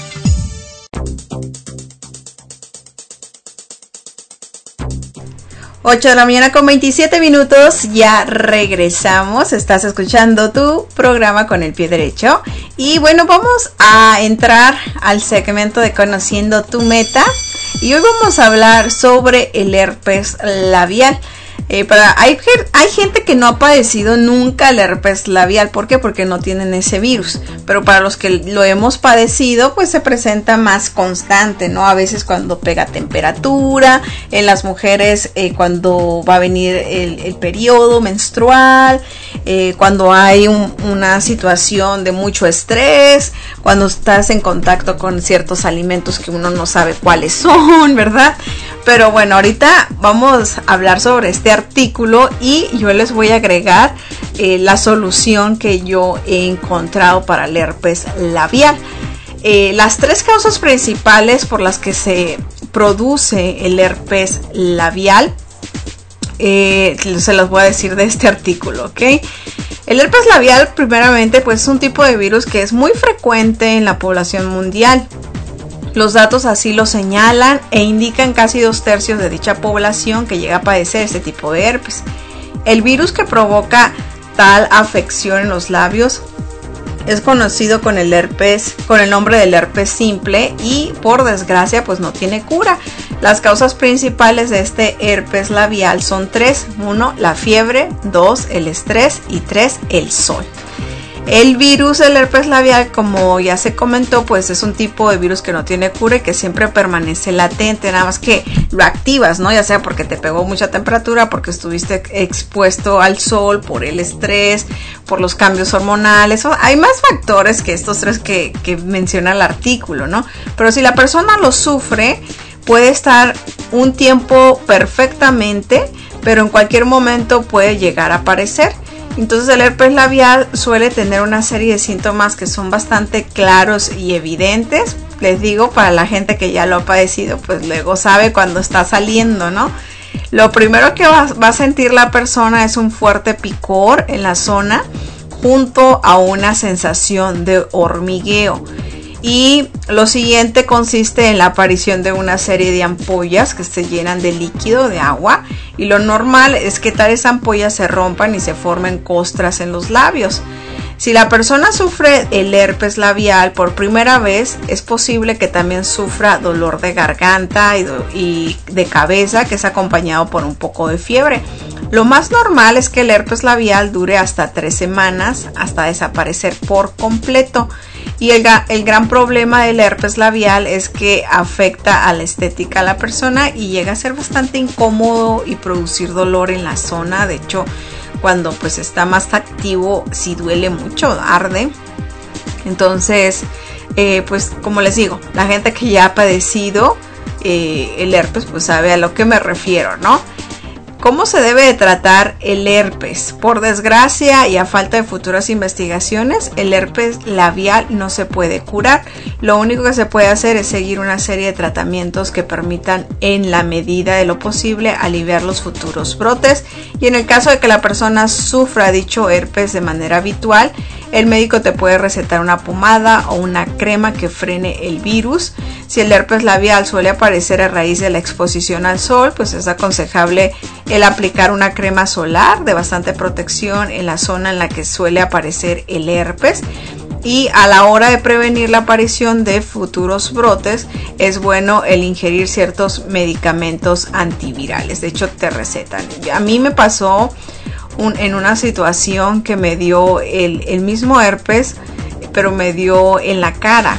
ocho de la mañana con veintisiete minutos, ya regresamos, estás escuchando tu programa Con el Pie Derecho y bueno, vamos a entrar al segmento de Conociendo tu Meta y hoy vamos a hablar sobre el herpes labial. Eh, para, hay, hay gente que no ha padecido nunca el herpes labial. ¿Por qué? Porque no tienen ese virus. Pero para los que lo hemos padecido, pues se presenta más constante, ¿no? A veces cuando pega temperatura, en las mujeres eh, cuando va a venir el, el periodo menstrual, eh, cuando hay un, una situación de mucho estrés, cuando estás en contacto con ciertos alimentos que uno no sabe cuáles son, ¿verdad? Pero bueno, ahorita vamos a hablar sobre este artículo y yo les voy a agregar eh, la solución que yo he encontrado para el herpes labial. Eh, las tres causas principales por las que se produce el herpes labial, eh, se las voy a decir de este artículo, ¿ok? El herpes labial, primeramente, pues es un tipo de virus que es muy frecuente en la población mundial. Los datos así lo señalan e indican casi dos tercios de dicha población que llega a padecer este tipo de herpes. El virus que provoca tal afección en los labios es conocido con el herpes, con el nombre del herpes simple y por desgracia pues no tiene cura. Las causas principales de este herpes labial son tres: uno, la fiebre; dos, el estrés; y tres, el sol. El virus del herpes labial, como ya se comentó, pues es un tipo de virus que no tiene cura y que siempre permanece latente, nada más que lo activas, ¿no? Ya sea porque te pegó mucha temperatura, porque estuviste expuesto al sol, por el estrés, por los cambios hormonales. Hay más factores que estos tres que, que menciona el artículo, ¿no? Pero si la persona lo sufre, puede estar un tiempo perfectamente, pero en cualquier momento puede llegar a aparecer. Entonces el herpes labial suele tener una serie de síntomas que son bastante claros y evidentes. Les digo, para la gente que ya lo ha padecido, pues luego sabe cuando está saliendo, ¿no? Lo primero que va, va a sentir la persona es un fuerte picor en la zona junto a una sensación de hormigueo. Y lo siguiente consiste en la aparición de una serie de ampollas que se llenan de líquido, de agua, y lo normal es que tales ampollas se rompan y se formen costras en los labios. Si la persona sufre el herpes labial por primera vez, es posible que también sufra dolor de garganta y, do- y de cabeza, que es acompañado por un poco de fiebre. Lo más normal es que el herpes labial dure hasta tres semanas hasta desaparecer por completo. Y el, el gran problema del herpes labial es que afecta a la estética de la persona y llega a ser bastante incómodo y producir dolor en la zona. De hecho, cuando pues está más activo, sí duele mucho, arde. Entonces, eh, pues como les digo, la gente que ya ha padecido eh, el herpes, pues sabe a lo que me refiero, ¿no? ¿Cómo se debe de tratar el herpes? Por desgracia y a falta de futuras investigaciones, el herpes labial no se puede curar. Lo único que se puede hacer es seguir una serie de tratamientos que permitan, en la medida de lo posible, aliviar los futuros brotes. Y en el caso de que la persona sufra dicho herpes de manera habitual, el médico te puede recetar una pomada o una crema que frene el virus. Si el herpes labial suele aparecer a raíz de la exposición al sol, pues es aconsejable el aplicar una crema solar de bastante protección en la zona en la que suele aparecer el herpes. Y a la hora de prevenir la aparición de futuros brotes, es bueno el ingerir ciertos medicamentos antivirales. De hecho, te recetan. A mí me pasó un, en una situación que me dio el, el mismo herpes, pero me dio en la cara.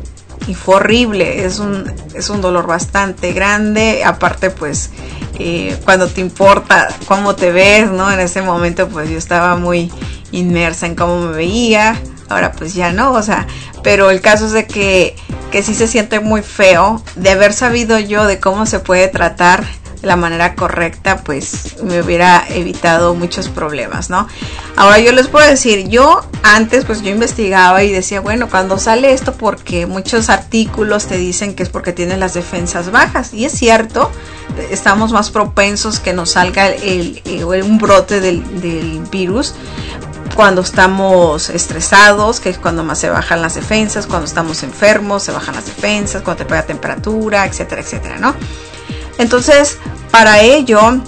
Y fue horrible, es un, es un dolor bastante grande. Aparte, pues, eh, cuando te importa cómo te ves, ¿no? En ese momento, pues, yo estaba muy inmersa en cómo me veía. Ahora, pues, ya no, o sea, pero el caso es de que, que sí se siente muy feo. De haber sabido yo de cómo se puede tratar de la manera correcta, pues me hubiera evitado muchos problemas, ¿no? Ahora yo les puedo decir, yo antes pues yo investigaba y decía, bueno, cuando sale esto, porque muchos artículos te dicen que es porque tienes las defensas bajas, y es cierto, estamos más propensos que nos salga el, el, el un brote del, del virus cuando estamos estresados, que es cuando más se bajan las defensas, cuando estamos enfermos se bajan las defensas, cuando te pega temperatura, etcétera, etcétera, ¿no? Entonces, para ello,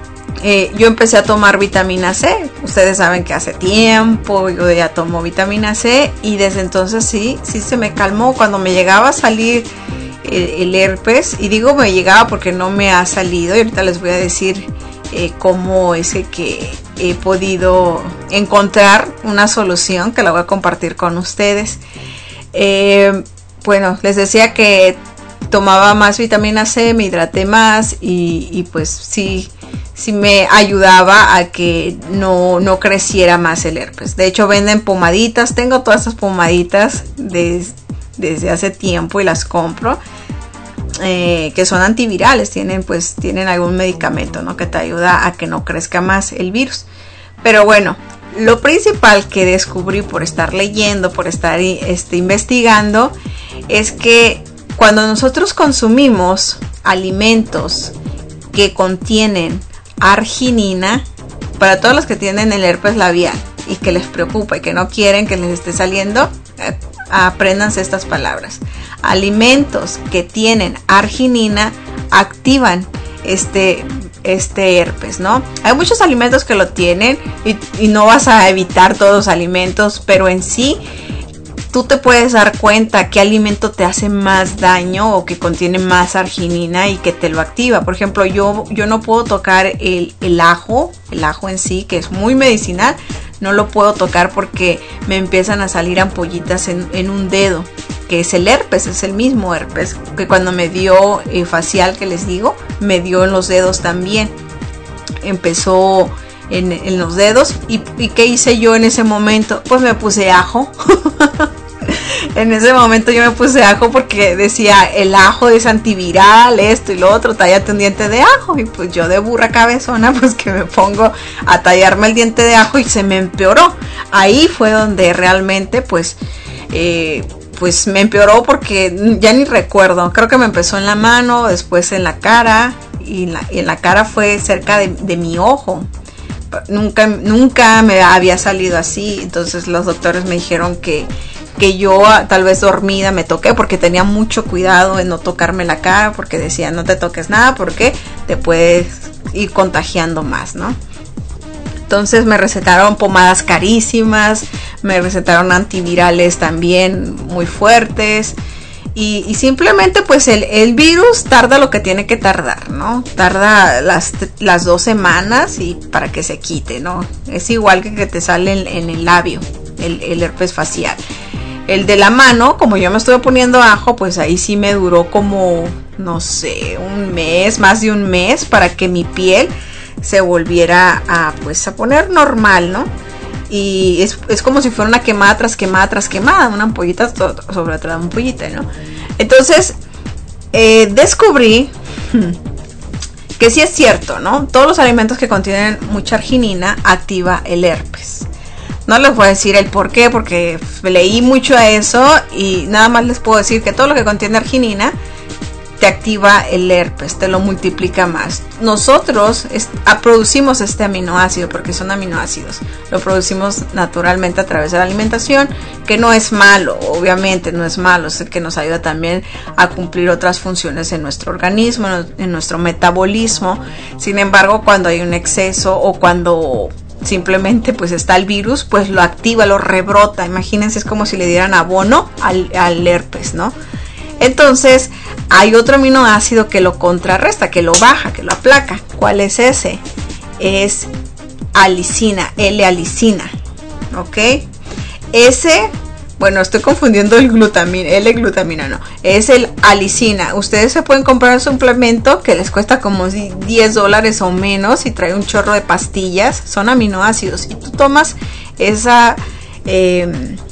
eh, yo empecé a tomar vitamina C. Ustedes saben que hace tiempo yo ya tomo vitamina C y desde entonces sí, sí se me calmó. Cuando me llegaba a salir el, el herpes, y digo me llegaba porque no me ha salido, y ahorita les voy a decir eh, cómo es que he podido encontrar una solución que la voy a compartir con ustedes. Eh, bueno, les decía que tomaba más vitamina C, me hidraté más y, y pues sí, sí me ayudaba a que no, no creciera más el herpes. De hecho venden pomaditas, tengo todas estas pomaditas des, desde hace tiempo y las compro, eh, que son antivirales, tienen pues tienen algún medicamento, ¿no?, que te ayuda a que no crezca más el virus. Pero bueno, lo principal que descubrí por estar leyendo, por estar este, investigando, es que cuando nosotros consumimos alimentos que contienen arginina, para todos los que tienen el herpes labial y que les preocupa y que no quieren que les esté saliendo, eh, apréndanse estas palabras. Alimentos que tienen arginina activan este, este herpes, ¿no? Hay muchos alimentos que lo tienen y, y no vas a evitar todos los alimentos, pero en sí tú te puedes dar cuenta qué alimento te hace más daño o que contiene más arginina y que te lo activa. Por ejemplo, yo, yo no puedo tocar el, el ajo, el ajo en sí, que es muy medicinal, no lo puedo tocar porque me empiezan a salir ampollitas en, en un dedo, que es el herpes, es el mismo herpes que cuando me dio eh, facial, que les digo, me dio en los dedos también. Empezó en, en los dedos y, y ¿qué hice yo en ese momento? Pues me puse ajo. En ese momento yo me puse ajo porque decía, el ajo es antiviral, esto y lo otro, tállate un diente de ajo. Y pues yo de burra cabezona, pues que me pongo a tallarme el diente de ajo y se me empeoró. Ahí fue donde realmente pues, eh, pues me empeoró porque ya ni recuerdo. Creo que me empezó en la mano, después en la cara y en la, y en la cara fue cerca de, de mi ojo. Nunca, nunca me había salido así, entonces los doctores me dijeron que que yo tal vez dormida me toqué porque tenía mucho cuidado en no tocarme la cara porque decían no te toques nada porque te puedes ir contagiando más, ¿no? Entonces me recetaron pomadas carísimas, me recetaron antivirales también muy fuertes y, y simplemente pues el, el virus tarda lo que tiene que tardar, ¿no? Tarda las, las dos semanas y para que se quite, ¿no? Es igual que que te sale en, en el labio, el, el herpes facial. El de la mano, como yo me estuve poniendo ajo, pues ahí sí me duró como, no sé, un mes, más de un mes para que mi piel se volviera a, pues, a poner normal, ¿no? Y es, es como si fuera una quemada tras quemada tras quemada, una ampollita sobre otra ampollita, ¿no? Entonces, eh, descubrí que sí es cierto, ¿no? Todos los alimentos que contienen mucha arginina activa el herpes. No les voy a decir el por qué, porque leí mucho a eso y nada más les puedo decir que todo lo que contiene arginina te activa el herpes, te lo multiplica más. Nosotros es, a, producimos este aminoácido, porque son aminoácidos, lo producimos naturalmente a través de la alimentación, que no es malo, obviamente no es malo, es el que nos ayuda también a cumplir otras funciones en nuestro organismo, en nuestro metabolismo. Sin embargo, cuando hay un exceso o cuando simplemente pues está el virus, pues lo activa, lo rebrota. Imagínense, es como si le dieran abono al, al herpes, ¿no? Entonces hay otro aminoácido que lo contrarresta, que lo baja, que lo aplaca. ¿Cuál es ese? Es alicina, L-alicina, ¿ok? Ese, bueno, estoy confundiendo el glutamina, L-glutamina no, es el alicina. Ustedes se pueden comprar un suplemento que les cuesta como diez dólares o menos y trae un chorro de pastillas, son aminoácidos y tú tomas esa eh,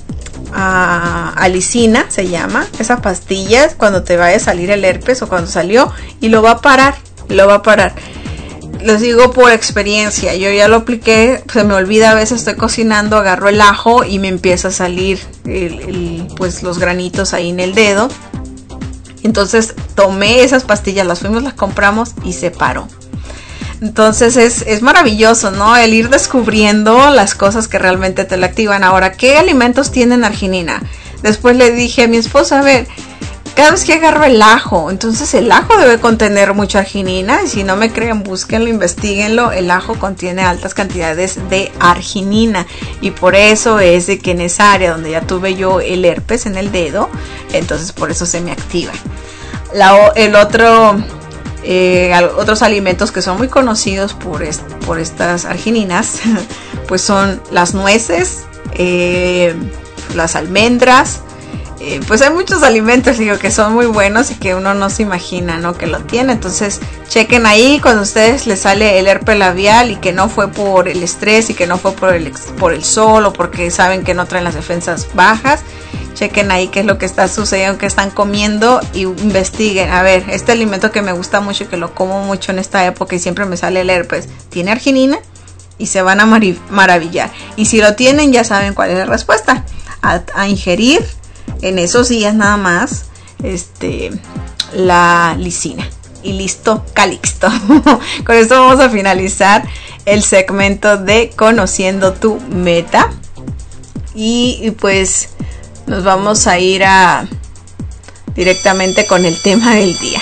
uh, alicina, se llama, esas pastillas cuando te vaya a salir el herpes o cuando salió y lo va a parar, lo va a parar. Les digo por experiencia, yo ya lo apliqué, se me olvida, a veces estoy cocinando, agarro el ajo y me empieza a salir el, el, pues los granitos ahí en el dedo. Entonces tomé esas pastillas, las fuimos, las compramos y se paró. Entonces es, es maravilloso, ¿no? El ir descubriendo las cosas que realmente te la activan. Ahora, ¿qué alimentos tienen arginina? Después le dije a mi esposa, a ver, cada vez que agarro el ajo, entonces el ajo debe contener mucha arginina, y si no me creen, búsquenlo, investiguenlo. El ajo contiene altas cantidades de arginina y por eso es de que en esa área donde ya tuve yo el herpes en el dedo, entonces por eso se me activa. La, el otro Eh, otros alimentos que son muy conocidos por, est por estas argininas, pues son las nueces, eh, las almendras. Eh, pues hay muchos alimentos, digo, que son muy buenos y que uno no se imagina, ¿no?, que lo tiene. Entonces chequen ahí cuando a ustedes les sale el herpes labial y que no fue por el estrés y que no fue por el, por el sol o porque saben que no traen las defensas bajas. Chequen ahí qué es lo que está sucediendo, qué están comiendo y investiguen. A ver, este alimento que me gusta mucho y que lo como mucho en esta época y siempre me sale el herpes, ¿tiene arginina? Y se van a maravillar. Y si lo tienen, ya saben cuál es la respuesta. A, a ingerir en esos días nada más este, la lisina. Y listo, calixto. Con esto vamos a finalizar el segmento de Conociendo tu Meta. Y, y pues nos vamos a ir a directamente con el tema del día.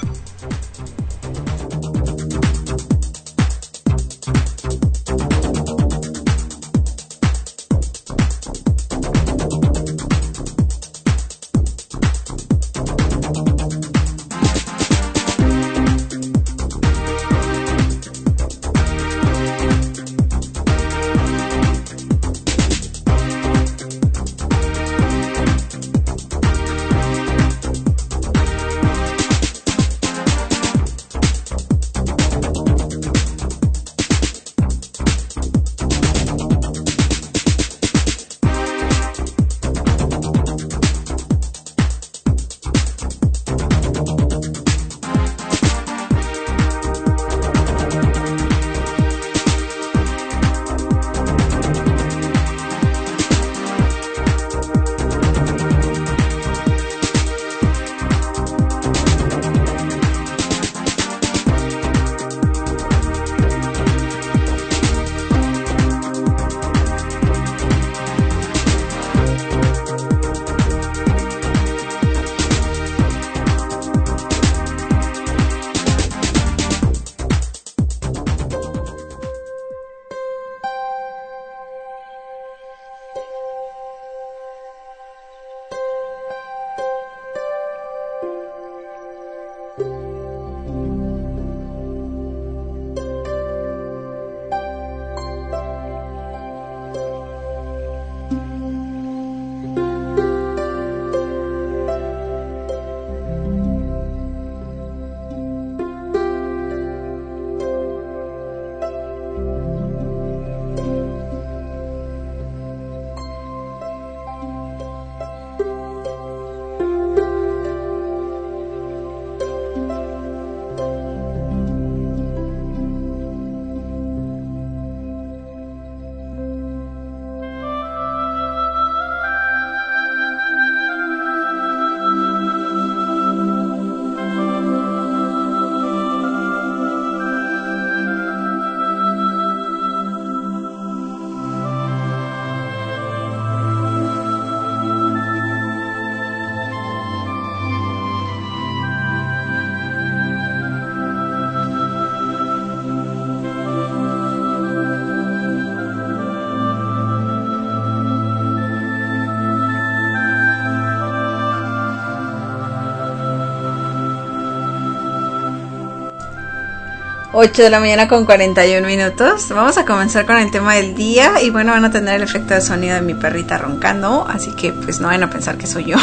ocho de la mañana con cuarenta y un minutos. Vamos a comenzar con el tema del día. Y bueno, van a tener el efecto de sonido de mi perrita roncando, así que pues no van a pensar que soy yo.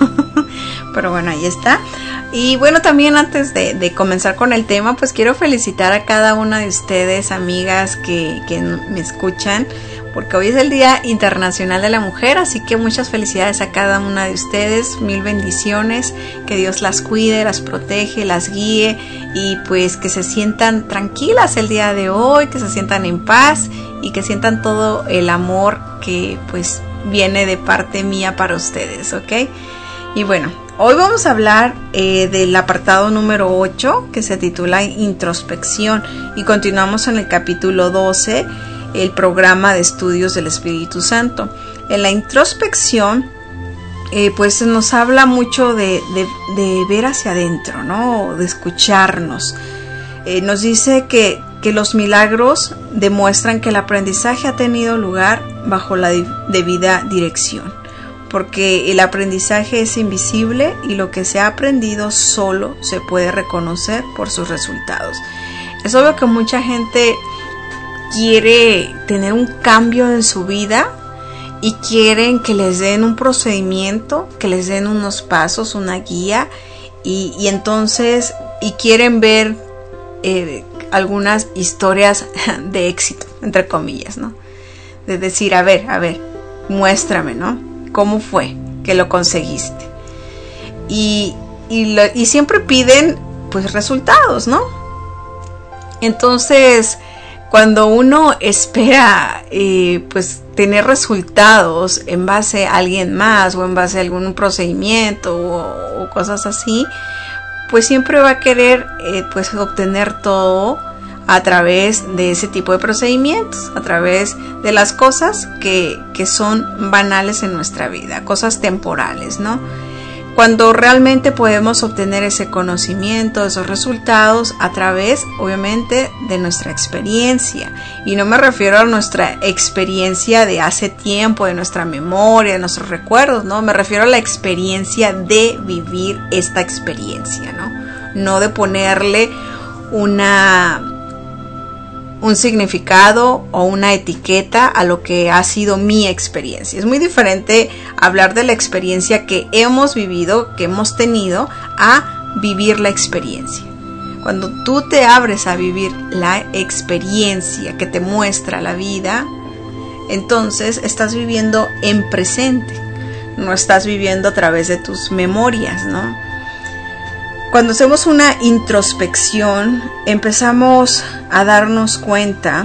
Pero bueno, ahí está. Y bueno, también antes de, de comenzar con el tema, pues quiero felicitar a cada una de ustedes, amigas que, que me escuchan, porque hoy es el Día Internacional de la Mujer, así que muchas felicidades a cada una de ustedes, mil bendiciones, que Dios las cuide, las protege, las guíe y pues que se sientan tranquilas el día de hoy, que se sientan en paz y que sientan todo el amor que pues viene de parte mía para ustedes, ¿ok? Y bueno, hoy vamos a hablar eh, del apartado número ocho, que se titula Introspección, y continuamos en el capítulo doce, el programa de estudios del Espíritu Santo. En la introspección, eh, pues nos habla mucho de, de, de ver hacia adentro, ¿no? De escucharnos. Eh, nos dice que, que los milagros demuestran que el aprendizaje ha tenido lugar bajo la debida dirección. porque el aprendizaje es invisible y lo que se ha aprendido solo se puede reconocer por sus resultados. Es obvio que mucha gente quiere tener un cambio en su vida y quieren que les den un procedimiento, que les den unos pasos, una guía, y, y entonces y quieren ver eh, algunas historias de éxito, entre comillas, ¿no? De decir, a ver, a ver, muéstrame, ¿no? ¿Cómo fue que lo conseguiste? Y, y, lo, y siempre piden, pues, resultados, ¿no? Entonces, cuando uno espera, eh, pues, tener resultados en base a alguien más o en base a algún procedimiento o, o cosas así, pues siempre va a querer, eh, pues, obtener todo a través de ese tipo de procedimientos, a través de las cosas que, que son banales en nuestra vida, cosas temporales, ¿no? Cuando realmente podemos obtener ese conocimiento, esos resultados a través, obviamente, de nuestra experiencia. Y no me refiero a nuestra experiencia de hace tiempo, de nuestra memoria, de nuestros recuerdos, ¿no? Me refiero a la experiencia de vivir esta experiencia, ¿no? No de ponerle una... un significado o una etiqueta a lo que ha sido mi experiencia. Es muy diferente hablar de la experiencia que hemos vivido, que hemos tenido, a vivir la experiencia. Cuando tú te abres a vivir la experiencia que te muestra la vida, entonces estás viviendo en presente, no estás viviendo a través de tus memorias, ¿no? Cuando hacemos una introspección, empezamos a darnos cuenta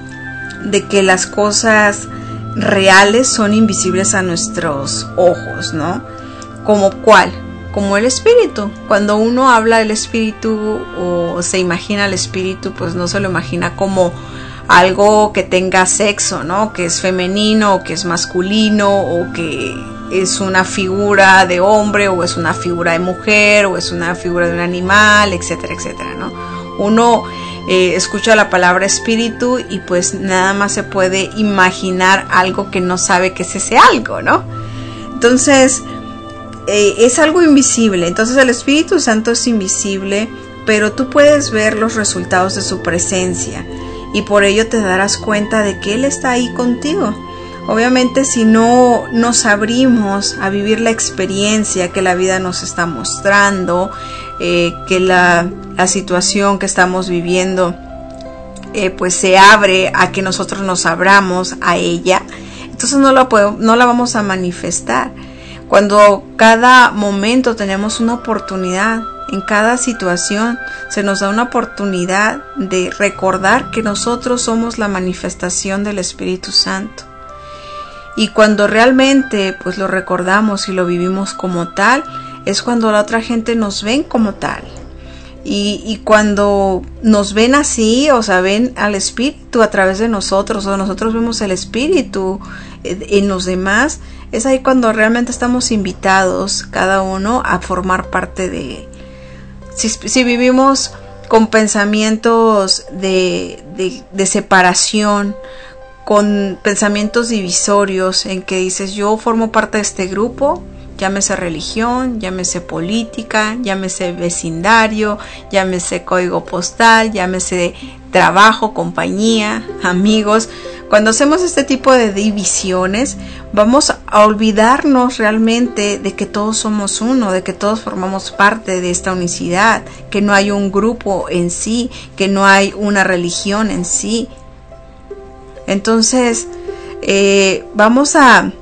de que las cosas reales son invisibles a nuestros ojos, ¿no? ¿Como cuál? Como el espíritu. Cuando uno habla del espíritu o se imagina el espíritu, pues no se lo imagina como algo que tenga sexo, ¿no? Que es femenino o que es masculino o que es una figura de hombre o es una figura de mujer o es una figura de un animal, etcétera, etcétera, ¿no? Uno eh, escucha la palabra espíritu y pues nada más se puede imaginar algo que no sabe que es ese algo, ¿no? Entonces eh, es algo invisible. Entonces el Espíritu Santo es invisible, pero tú puedes ver los resultados de su presencia y por ello te darás cuenta de que Él está ahí contigo. Obviamente, si no nos abrimos a vivir la experiencia que la vida nos está mostrando, eh, que la, la situación que estamos viviendo eh, pues se abre a que nosotros nos abramos a ella, entonces no la, podemos, no la vamos a manifestar. Cuando cada momento tenemos una oportunidad, en cada situación se nos da una oportunidad de recordar que nosotros somos la manifestación del Espíritu Santo. Y cuando realmente pues lo recordamos y lo vivimos como tal, es cuando la otra gente nos ven como tal. Y, y cuando nos ven así, o sea, ven al Espíritu a través de nosotros, o nosotros vemos el Espíritu en los demás, es ahí cuando realmente estamos invitados cada uno a formar parte de... Si, si vivimos con pensamientos de, de, de separación, con pensamientos divisorios en que dices yo formo parte de este grupo, llámese religión, llámese política, llámese vecindario, llámese código postal, llámese trabajo, compañía, amigos. Cuando hacemos este tipo de divisiones, vamos a olvidarnos realmente de que todos somos uno, de que todos formamos parte de esta unicidad, que no hay un grupo en sí, que no hay una religión en sí. Entonces, eh, vamos a,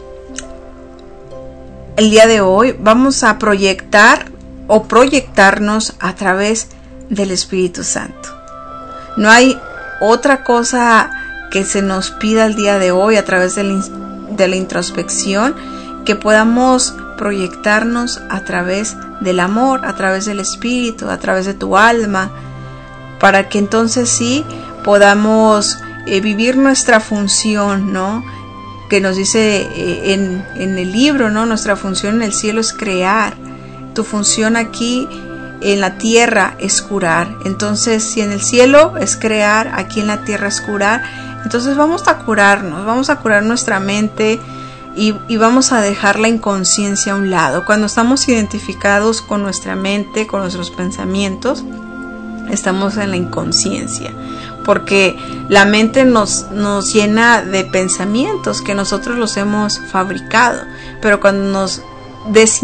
el día de hoy, vamos a proyectar o proyectarnos a través del Espíritu Santo. No hay otra cosa que se nos pida el día de hoy a través de la, de la introspección, que podamos proyectarnos a través del amor, a través del Espíritu, a través de tu alma, para que entonces sí podamos Eh, vivir nuestra función, ¿no? Que nos dice eh, en, en el libro, ¿no? Nuestra función en el cielo es crear. Tu función aquí en la tierra es curar. Entonces, si en el cielo es crear, aquí en la tierra es curar, entonces vamos a curarnos, vamos a curar nuestra mente, y, y vamos a dejar la inconsciencia a un lado. Cuando estamos identificados con nuestra mente, con nuestros pensamientos, estamos en la inconsciencia, porque la mente nos, nos llena de pensamientos que nosotros los hemos fabricado, pero cuando nos des,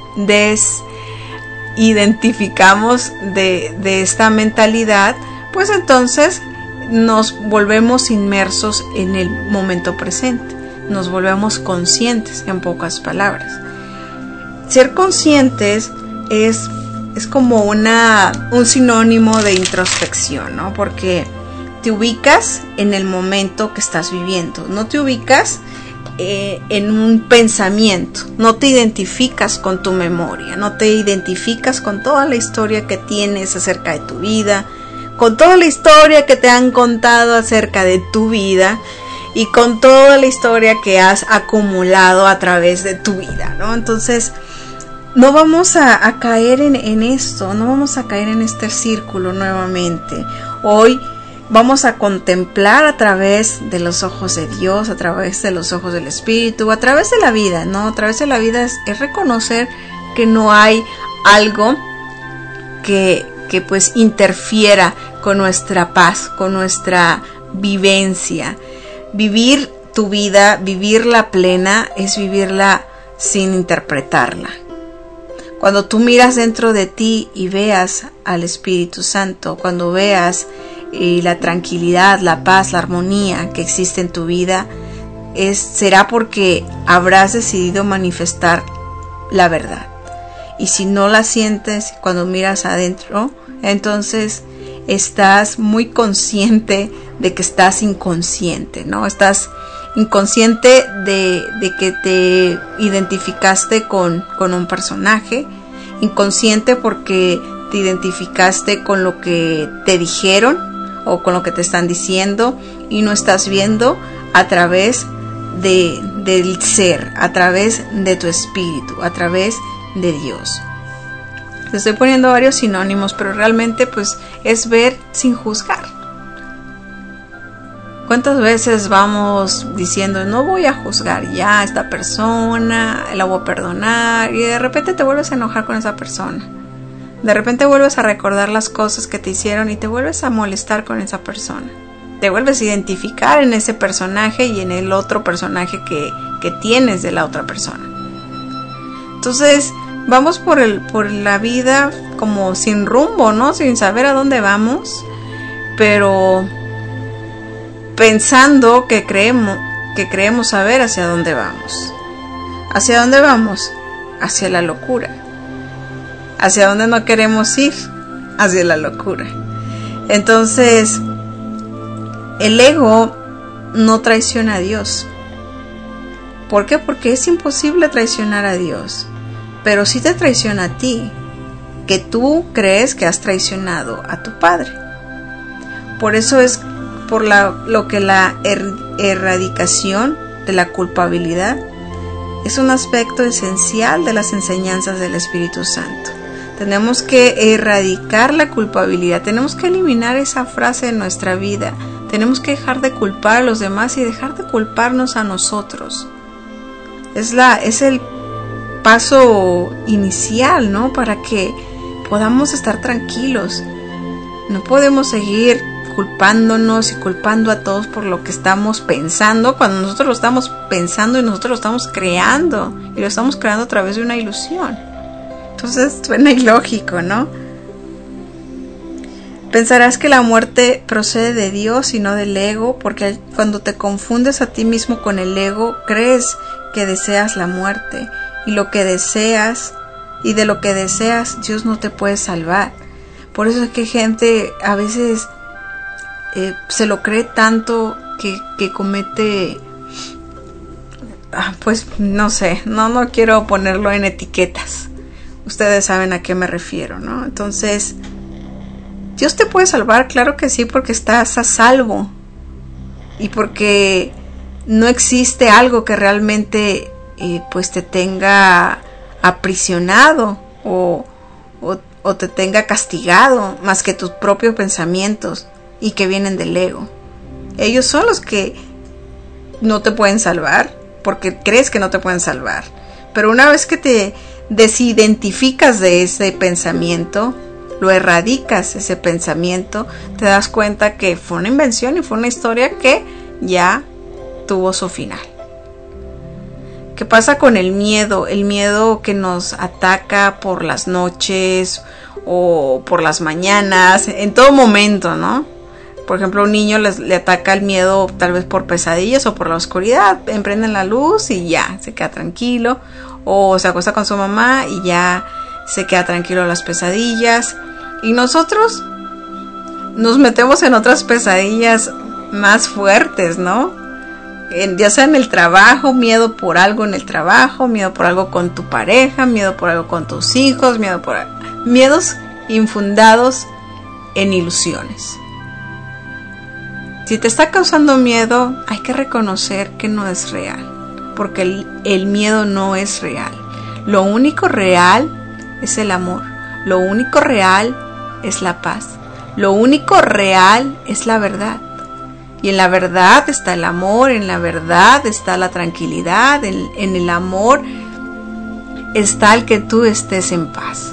desidentificamos de, de esta mentalidad, pues entonces nos volvemos inmersos en el momento presente, nos volvemos conscientes, en pocas palabras. Ser conscientes es, es como una, un sinónimo de introspección, ¿no? Porque te ubicas en el momento que estás viviendo, no te ubicas eh, en un pensamiento, no te identificas con tu memoria, no te identificas con toda la historia que tienes acerca de tu vida, con toda la historia que te han contado acerca de tu vida y con toda la historia que has acumulado a través de tu vida, ¿no? Entonces, no vamos a, a caer en, en esto, no vamos a caer en este círculo nuevamente. Hoy vamos a contemplar a través de los ojos de Dios, a través de los ojos del Espíritu, a través de la vida, ¿no? A través de la vida es, es reconocer que no hay algo que, que pues interfiera con nuestra paz, con nuestra vivencia. Vivir tu vida, vivirla plena, es vivirla sin interpretarla. Cuando tú miras dentro de ti y veas al Espíritu Santo, cuando veas eh, la tranquilidad, la paz, la armonía que existe en tu vida, es, será porque habrás decidido manifestar la verdad. Y si no la sientes cuando miras adentro, entonces estás muy consciente de que estás inconsciente, ¿no? Estás inconsciente de, de que te identificaste con, con un personaje, inconsciente porque te identificaste con lo que te dijeron o con lo que te están diciendo y no estás viendo a través de, del ser, a través de tu espíritu, a través de Dios. Te estoy poniendo varios sinónimos, pero realmente pues es ver sin juzgar. ¿Cuántas veces vamos diciendo, no voy a juzgar ya a esta persona, la voy a perdonar, y de repente te vuelves a enojar con esa persona? De repente vuelves a recordar las cosas que te hicieron y te vuelves a molestar con esa persona. Te vuelves a identificar en ese personaje y en el otro personaje que, que tienes de la otra persona. Entonces, vamos por, el, por la vida como sin rumbo, ¿no? Sin saber a dónde vamos, pero pensando que creemos, que creemos saber hacia dónde vamos. ¿Hacia dónde vamos? Hacia la locura. ¿Hacia dónde no queremos ir? Hacia la locura. Entonces, el ego no traiciona a Dios. ¿Por qué? Porque es imposible traicionar a Dios. Pero sí te traiciona a ti, que tú crees que has traicionado a tu Padre. Por eso es por la, lo que la er, erradicación de la culpabilidad es un aspecto esencial de las enseñanzas del Espíritu Santo. Tenemos que erradicar la culpabilidad, tenemos que eliminar esa frase en nuestra vida, tenemos que dejar de culpar a los demás y dejar de culparnos a nosotros. Es, la, es el paso inicial, ¿no? Para que podamos estar tranquilos. No podemos seguir culpándonos y culpando a todos por lo que estamos pensando, cuando nosotros lo estamos pensando y nosotros lo estamos creando, y lo estamos creando a través de una ilusión. Entonces suena ilógico, ¿no? Pensarás que la muerte procede de Dios y no del ego, porque cuando te confundes a ti mismo con el ego, crees que deseas la muerte, y lo que deseas, y de lo que deseas, Dios no te puede salvar. Por eso es que gente a veces eh, se lo cree tanto que, que comete, pues no sé, no, no quiero ponerlo en etiquetas. Ustedes saben a qué me refiero, ¿no? Entonces, Dios te puede salvar, claro que sí, porque estás a salvo. Y porque no existe algo que realmente eh, pues te tenga aprisionado o, o, o te tenga castigado, más que tus propios pensamientos y que vienen del ego. Ellos son los que no te pueden salvar. porque crees que no te pueden salvar. Pero una vez que te desidentificas de ese pensamiento, lo erradicas ese pensamiento, te das cuenta que fue una invención y fue una historia que ya tuvo su final. ¿Qué pasa con el miedo? El miedo que nos ataca por las noches o por las mañanas, en todo momento, ¿no? Por ejemplo, a un niño les, le ataca el miedo tal vez por pesadillas o por la oscuridad. Emprenden la luz y ya, se queda tranquilo. O se acuesta con su mamá y ya se queda tranquilo de las pesadillas. Y nosotros nos metemos en otras pesadillas más fuertes, ¿no? En, ya sea en el trabajo, miedo por algo en el trabajo, miedo por algo con tu pareja, miedo por algo con tus hijos, miedo por miedos infundados en ilusiones. Si te está causando miedo, hay que reconocer que no es real, porque el, el miedo no es real. Lo único real es el amor, lo único real es la paz, lo único real es la verdad. Y en la verdad está el amor, en la verdad está la tranquilidad, en, en el amor está el que tú estés en paz.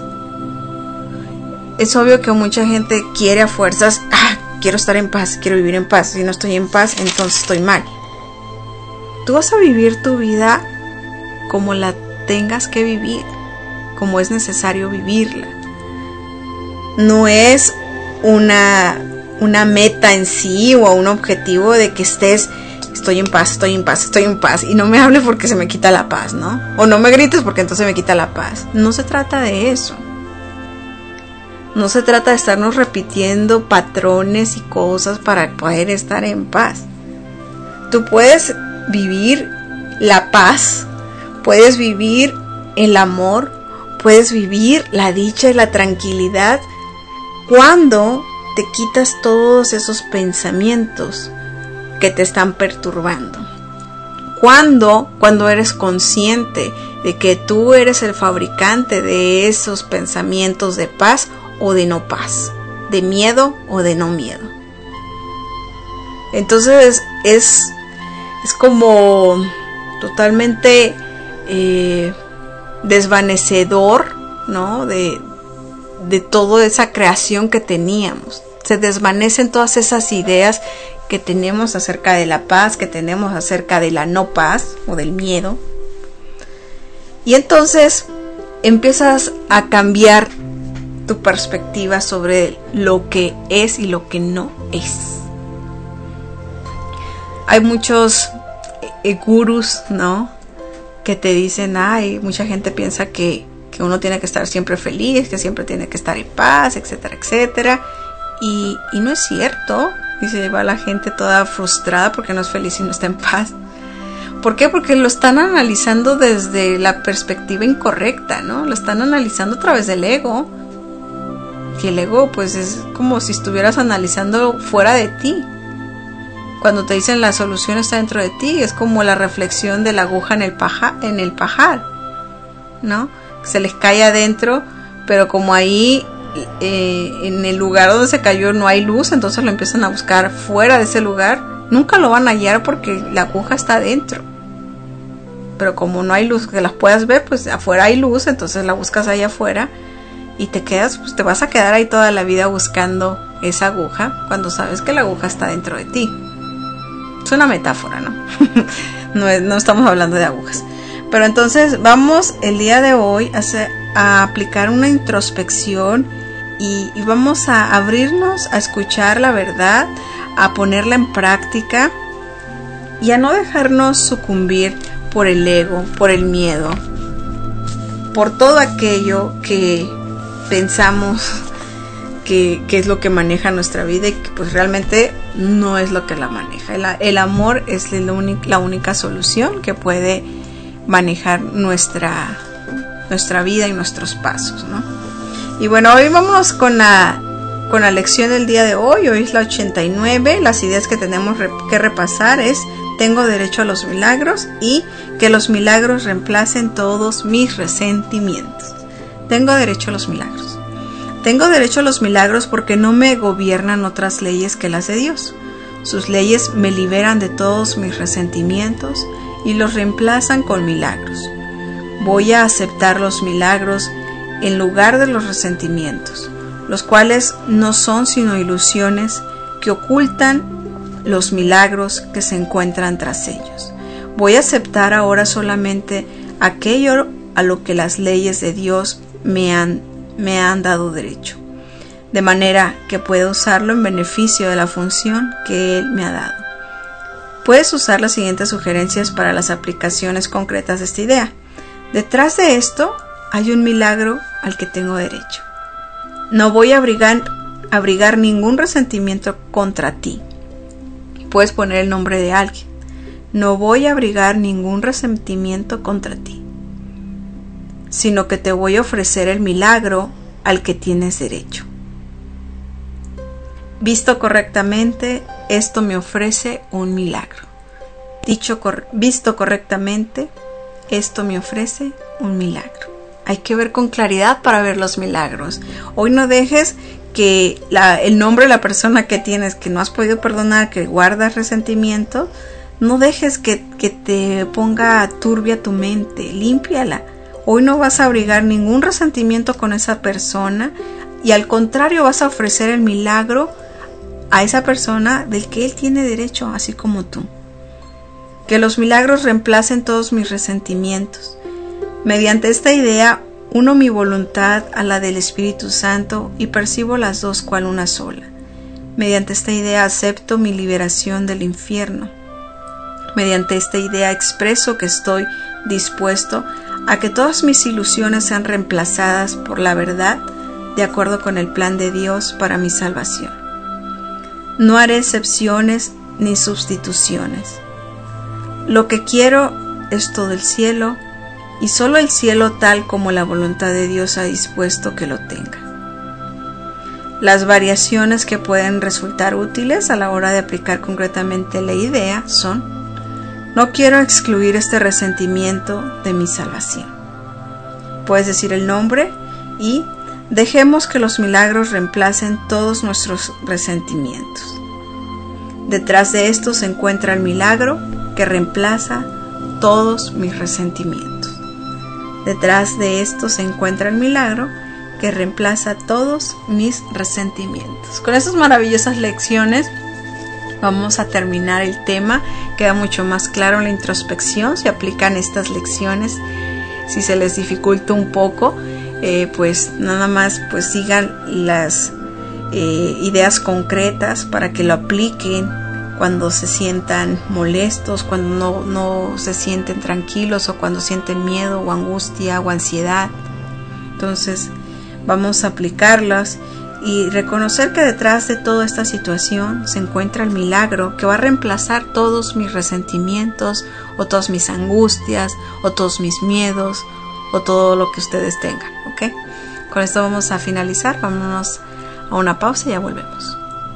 Es obvio que mucha gente quiere a fuerzas, ah, quiero estar en paz, quiero vivir en paz. Si no estoy en paz, entonces estoy mal. Tú vas a vivir tu vida como la tengas que vivir, como es necesario vivirla. No es una... una meta en sí o un objetivo de que estés, estoy en paz, estoy en paz, estoy en paz, y no me hables porque se me quita la paz, ¿no? O no me grites porque entonces me quita la paz. No se trata de eso. No se trata de estarnos repitiendo patrones y cosas para poder estar en paz. Tú puedes vivir la paz, puedes vivir el amor, puedes vivir la dicha y la tranquilidad cuando te quitas todos esos pensamientos que te están perturbando. Cuando, cuando eres consciente de que tú eres el fabricante de esos pensamientos de paz o de no paz, de miedo o de no miedo. Entonces es, es como totalmente eh, desvanecedor, ¿no? De de toda esa creación que teníamos. Se desvanecen todas esas ideas que tenemos acerca de la paz, que tenemos acerca de la no paz o del miedo. Y entonces empiezas a cambiar tu perspectiva sobre lo que es y lo que no es. Hay muchos eh, gurús, ¿no? Que te dicen, ay, mucha gente piensa que que uno tiene que estar siempre feliz, que siempre tiene que estar en paz, etcétera, etcétera. Y, y no es cierto. Y se va la gente toda frustrada porque no es feliz y no está en paz. ¿Por qué? Porque lo están analizando desde la perspectiva incorrecta, ¿no? Lo están analizando a través del ego. Y el ego, pues, es como si estuvieras analizando fuera de ti. Cuando te dicen la solución está dentro de ti, es como la reflexión de la aguja en el paja, en el pajar, ¿no? Se les cae adentro, pero como ahí eh, en el lugar donde se cayó no hay luz, entonces lo empiezan a buscar fuera de ese lugar. Nunca lo van a hallar porque la aguja está adentro, pero como no hay luz que las puedas ver, pues afuera hay luz, entonces la buscas ahí afuera y te quedas, pues te vas a quedar ahí toda la vida buscando esa aguja cuando sabes que la aguja está dentro de ti. Es una metáfora, ¿no? no, es, no estamos hablando de agujas. Pero entonces vamos el día de hoy a, hacer, a aplicar una introspección y, y vamos a abrirnos a escuchar la verdad, a ponerla en práctica y a no dejarnos sucumbir por el ego, por el miedo, por todo aquello que pensamos que, que es lo que maneja nuestra vida y que pues realmente no es lo que la maneja. El, el amor es la única, la única solución que puede manejar nuestra nuestra vida y nuestros pasos, ¿no? Y bueno, hoy vamos con la con la lección del día de hoy. Hoy es la ochenta y nueve. Las ideas que tenemos que repasar es: tengo derecho a los milagros y que los milagros reemplacen todos mis resentimientos. Tengo derecho a los milagros. Tengo derecho a los milagros porque no me gobiernan otras leyes que las de Dios. Sus leyes me liberan de todos mis resentimientos y los reemplazan con milagros. Voy a aceptar los milagros en lugar de los resentimientos, los cuales no son sino ilusiones que ocultan los milagros que se encuentran tras ellos. Voy a aceptar ahora solamente aquello a lo que las leyes de Dios me han, me han dado derecho, de manera que pueda usarlo en beneficio de la función que Él me ha dado. Puedes usar las siguientes sugerencias para las aplicaciones concretas de esta idea. Detrás de esto hay un milagro al que tengo derecho. No voy a abrigar, abrigar ningún resentimiento contra ti. Puedes poner el nombre de alguien. No voy a abrigar ningún resentimiento contra ti, sino que te voy a ofrecer el milagro al que tienes derecho. Visto correctamente, esto me ofrece un milagro. Dicho cor- visto correctamente, esto me ofrece un milagro. Hay que ver con claridad para ver los milagros. Hoy no dejes que la, el nombre de la persona que tienes, que no has podido perdonar, que guardas resentimiento, no dejes que, que te ponga turbia tu mente. Límpiala. Hoy no vas a abrigar ningún resentimiento con esa persona y al contrario vas a ofrecer el milagro a esa persona del que él tiene derecho, así como tú. Que los milagros reemplacen todos mis resentimientos. Mediante esta idea, uno mi voluntad a la del Espíritu Santo y percibo las dos cual una sola. Mediante esta idea acepto mi liberación del infierno. Mediante esta idea expreso que estoy dispuesto a que todas mis ilusiones sean reemplazadas por la verdad de acuerdo con el plan de Dios para mi salvación. No haré excepciones ni sustituciones. Lo que quiero es todo el cielo y solo el cielo tal como la voluntad de Dios ha dispuesto que lo tenga. Las variaciones que pueden resultar útiles a la hora de aplicar concretamente la idea son: no quiero excluir este resentimiento de mi salvación. Puedes decir el nombre y dejemos que los milagros reemplacen todos nuestros resentimientos. Detrás de esto se encuentra el milagro que reemplaza todos mis resentimientos. Detrás de esto se encuentra el milagro que reemplaza todos mis resentimientos. Con estas maravillosas lecciones vamos a terminar el tema. Queda mucho más claro la introspección si aplican estas lecciones. Si se les dificulta un poco, eh, pues nada más pues sigan las eh, ideas concretas para que lo apliquen cuando se sientan molestos, cuando no, no se sienten tranquilos o cuando sienten miedo o angustia o ansiedad. Entonces vamos a aplicarlas y reconocer que detrás de toda esta situación se encuentra el milagro que va a reemplazar todos mis resentimientos o todas mis angustias o todos mis miedos o todo lo que ustedes tengan, ¿ok? Con esto vamos a finalizar. Vámonos a una pausa y ya volvemos.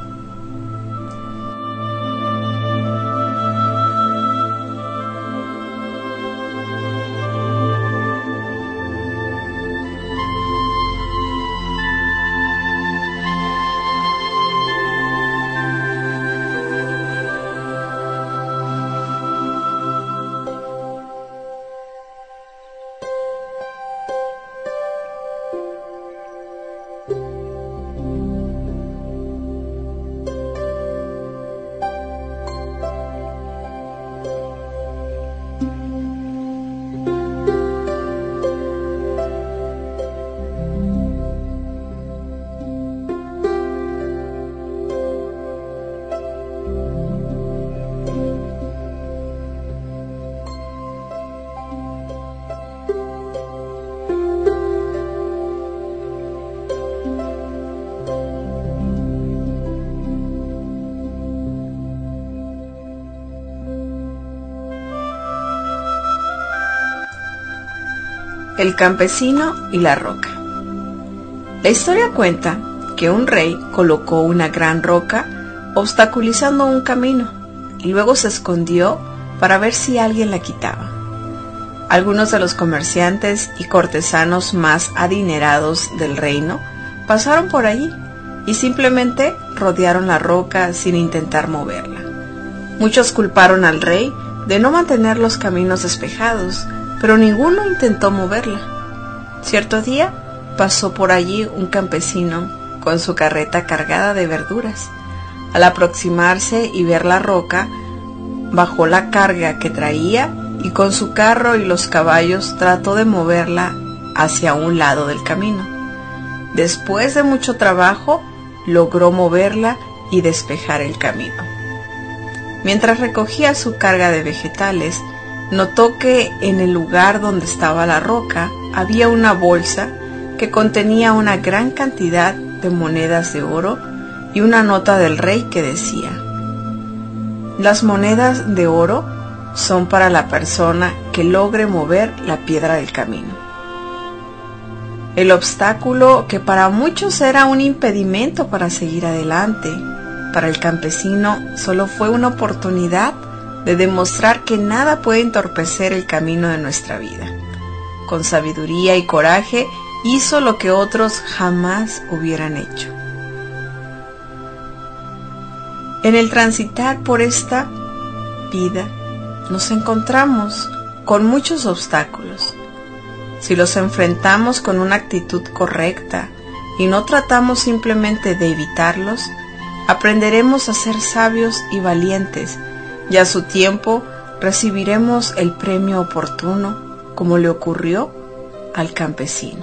El campesino y la roca. La historia cuenta que un rey colocó una gran roca obstaculizando un camino y luego se escondió para ver si alguien la quitaba. Algunos de los comerciantes y cortesanos más adinerados del reino pasaron por allí y simplemente rodearon la roca sin intentar moverla. Muchos culparon al rey de no mantener los caminos despejados, pero ninguno intentó moverla. Cierto día pasó por allí un campesino con su carreta cargada de verduras. Al aproximarse y ver la roca, bajó la carga que traía y con su carro y los caballos trató de moverla hacia un lado del camino. Después de mucho trabajo, logró moverla y despejar el camino. Mientras recogía su carga de vegetales, notó que en el lugar donde estaba la roca había una bolsa que contenía una gran cantidad de monedas de oro y una nota del rey que decía: las monedas de oro son para la persona que logre mover la piedra del camino. El obstáculo, que para muchos era un impedimento para seguir adelante, para el campesino solo fue una oportunidad de demostrar que nada puede entorpecer el camino de nuestra vida. Con sabiduría y coraje hizo lo que otros jamás hubieran hecho. En el transitar por esta vida nos encontramos con muchos obstáculos. Si los enfrentamos con una actitud correcta y no tratamos simplemente de evitarlos, aprenderemos a ser sabios y valientes, y a su tiempo recibiremos el premio oportuno, como le ocurrió al campesino.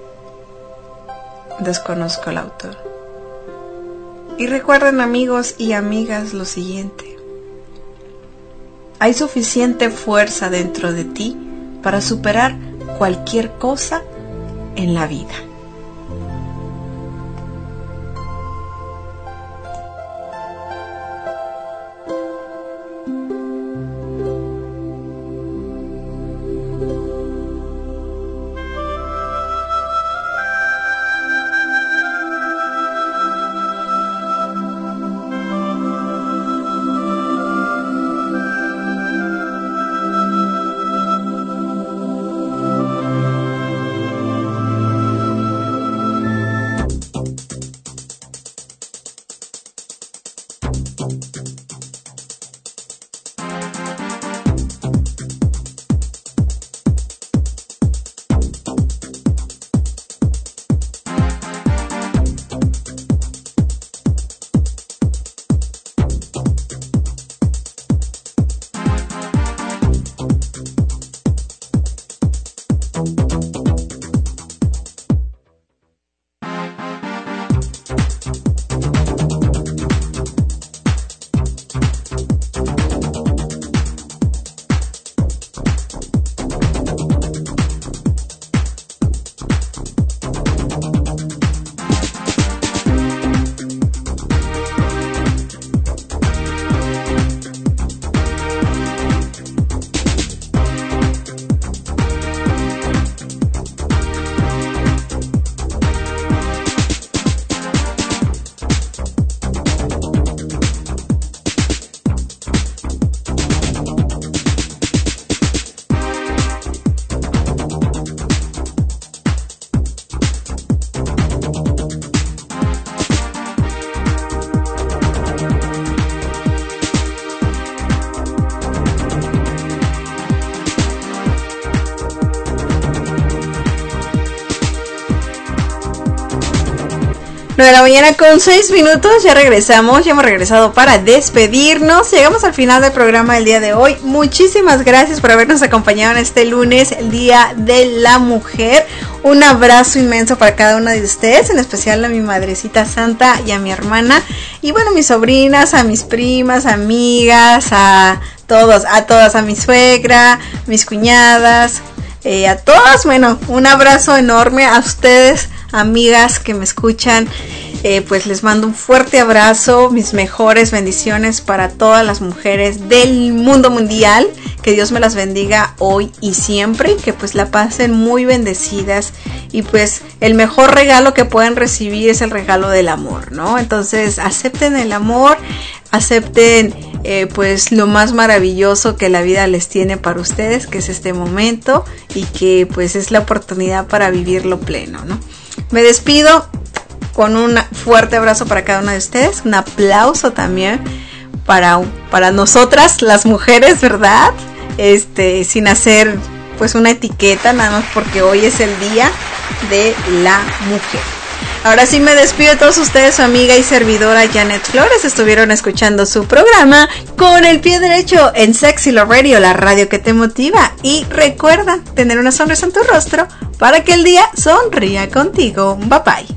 Desconozco el autor. Y recuerden, amigos y amigas, lo siguiente: hay suficiente fuerza dentro de ti para superar cualquier cosa en la vida. nueve de la mañana con seis minutos, ya regresamos, ya hemos regresado para despedirnos. Llegamos al final del programa del día de hoy. Muchísimas gracias por habernos acompañado en este lunes, el Día de la Mujer. Un abrazo inmenso para cada una de ustedes, en especial a mi madrecita santa y a mi hermana. Y bueno, mis sobrinas, a mis primas, amigas, a todos, a todas, a mi suegra, mis cuñadas, eh, a todas. Bueno, un abrazo enorme a ustedes, amigas que me escuchan. Eh, pues les mando un fuerte abrazo, mis mejores bendiciones para todas las mujeres del mundo mundial. Que Dios me las bendiga hoy y siempre, y que pues la pasen muy bendecidas. Y pues el mejor regalo que pueden recibir es el regalo del amor, ¿no? Entonces acepten el amor, acepten eh, pues lo más maravilloso que la vida les tiene para ustedes, que es este momento, y que pues es la oportunidad para vivirlo pleno, ¿no? Me despido con un fuerte abrazo para cada una de ustedes, un aplauso también para, para nosotras las mujeres, ¿verdad? Este, sin hacer pues una etiqueta, nada más porque hoy es el día de la mujer. Ahora sí me despido de todos ustedes, su amiga y servidora Janet Flores. Estuvieron escuchando su programa Con el Pie Derecho en Sexy Love Radio, la radio que te motiva. Y recuerda tener una sonrisa en tu rostro para que el día sonría contigo. Bye bye.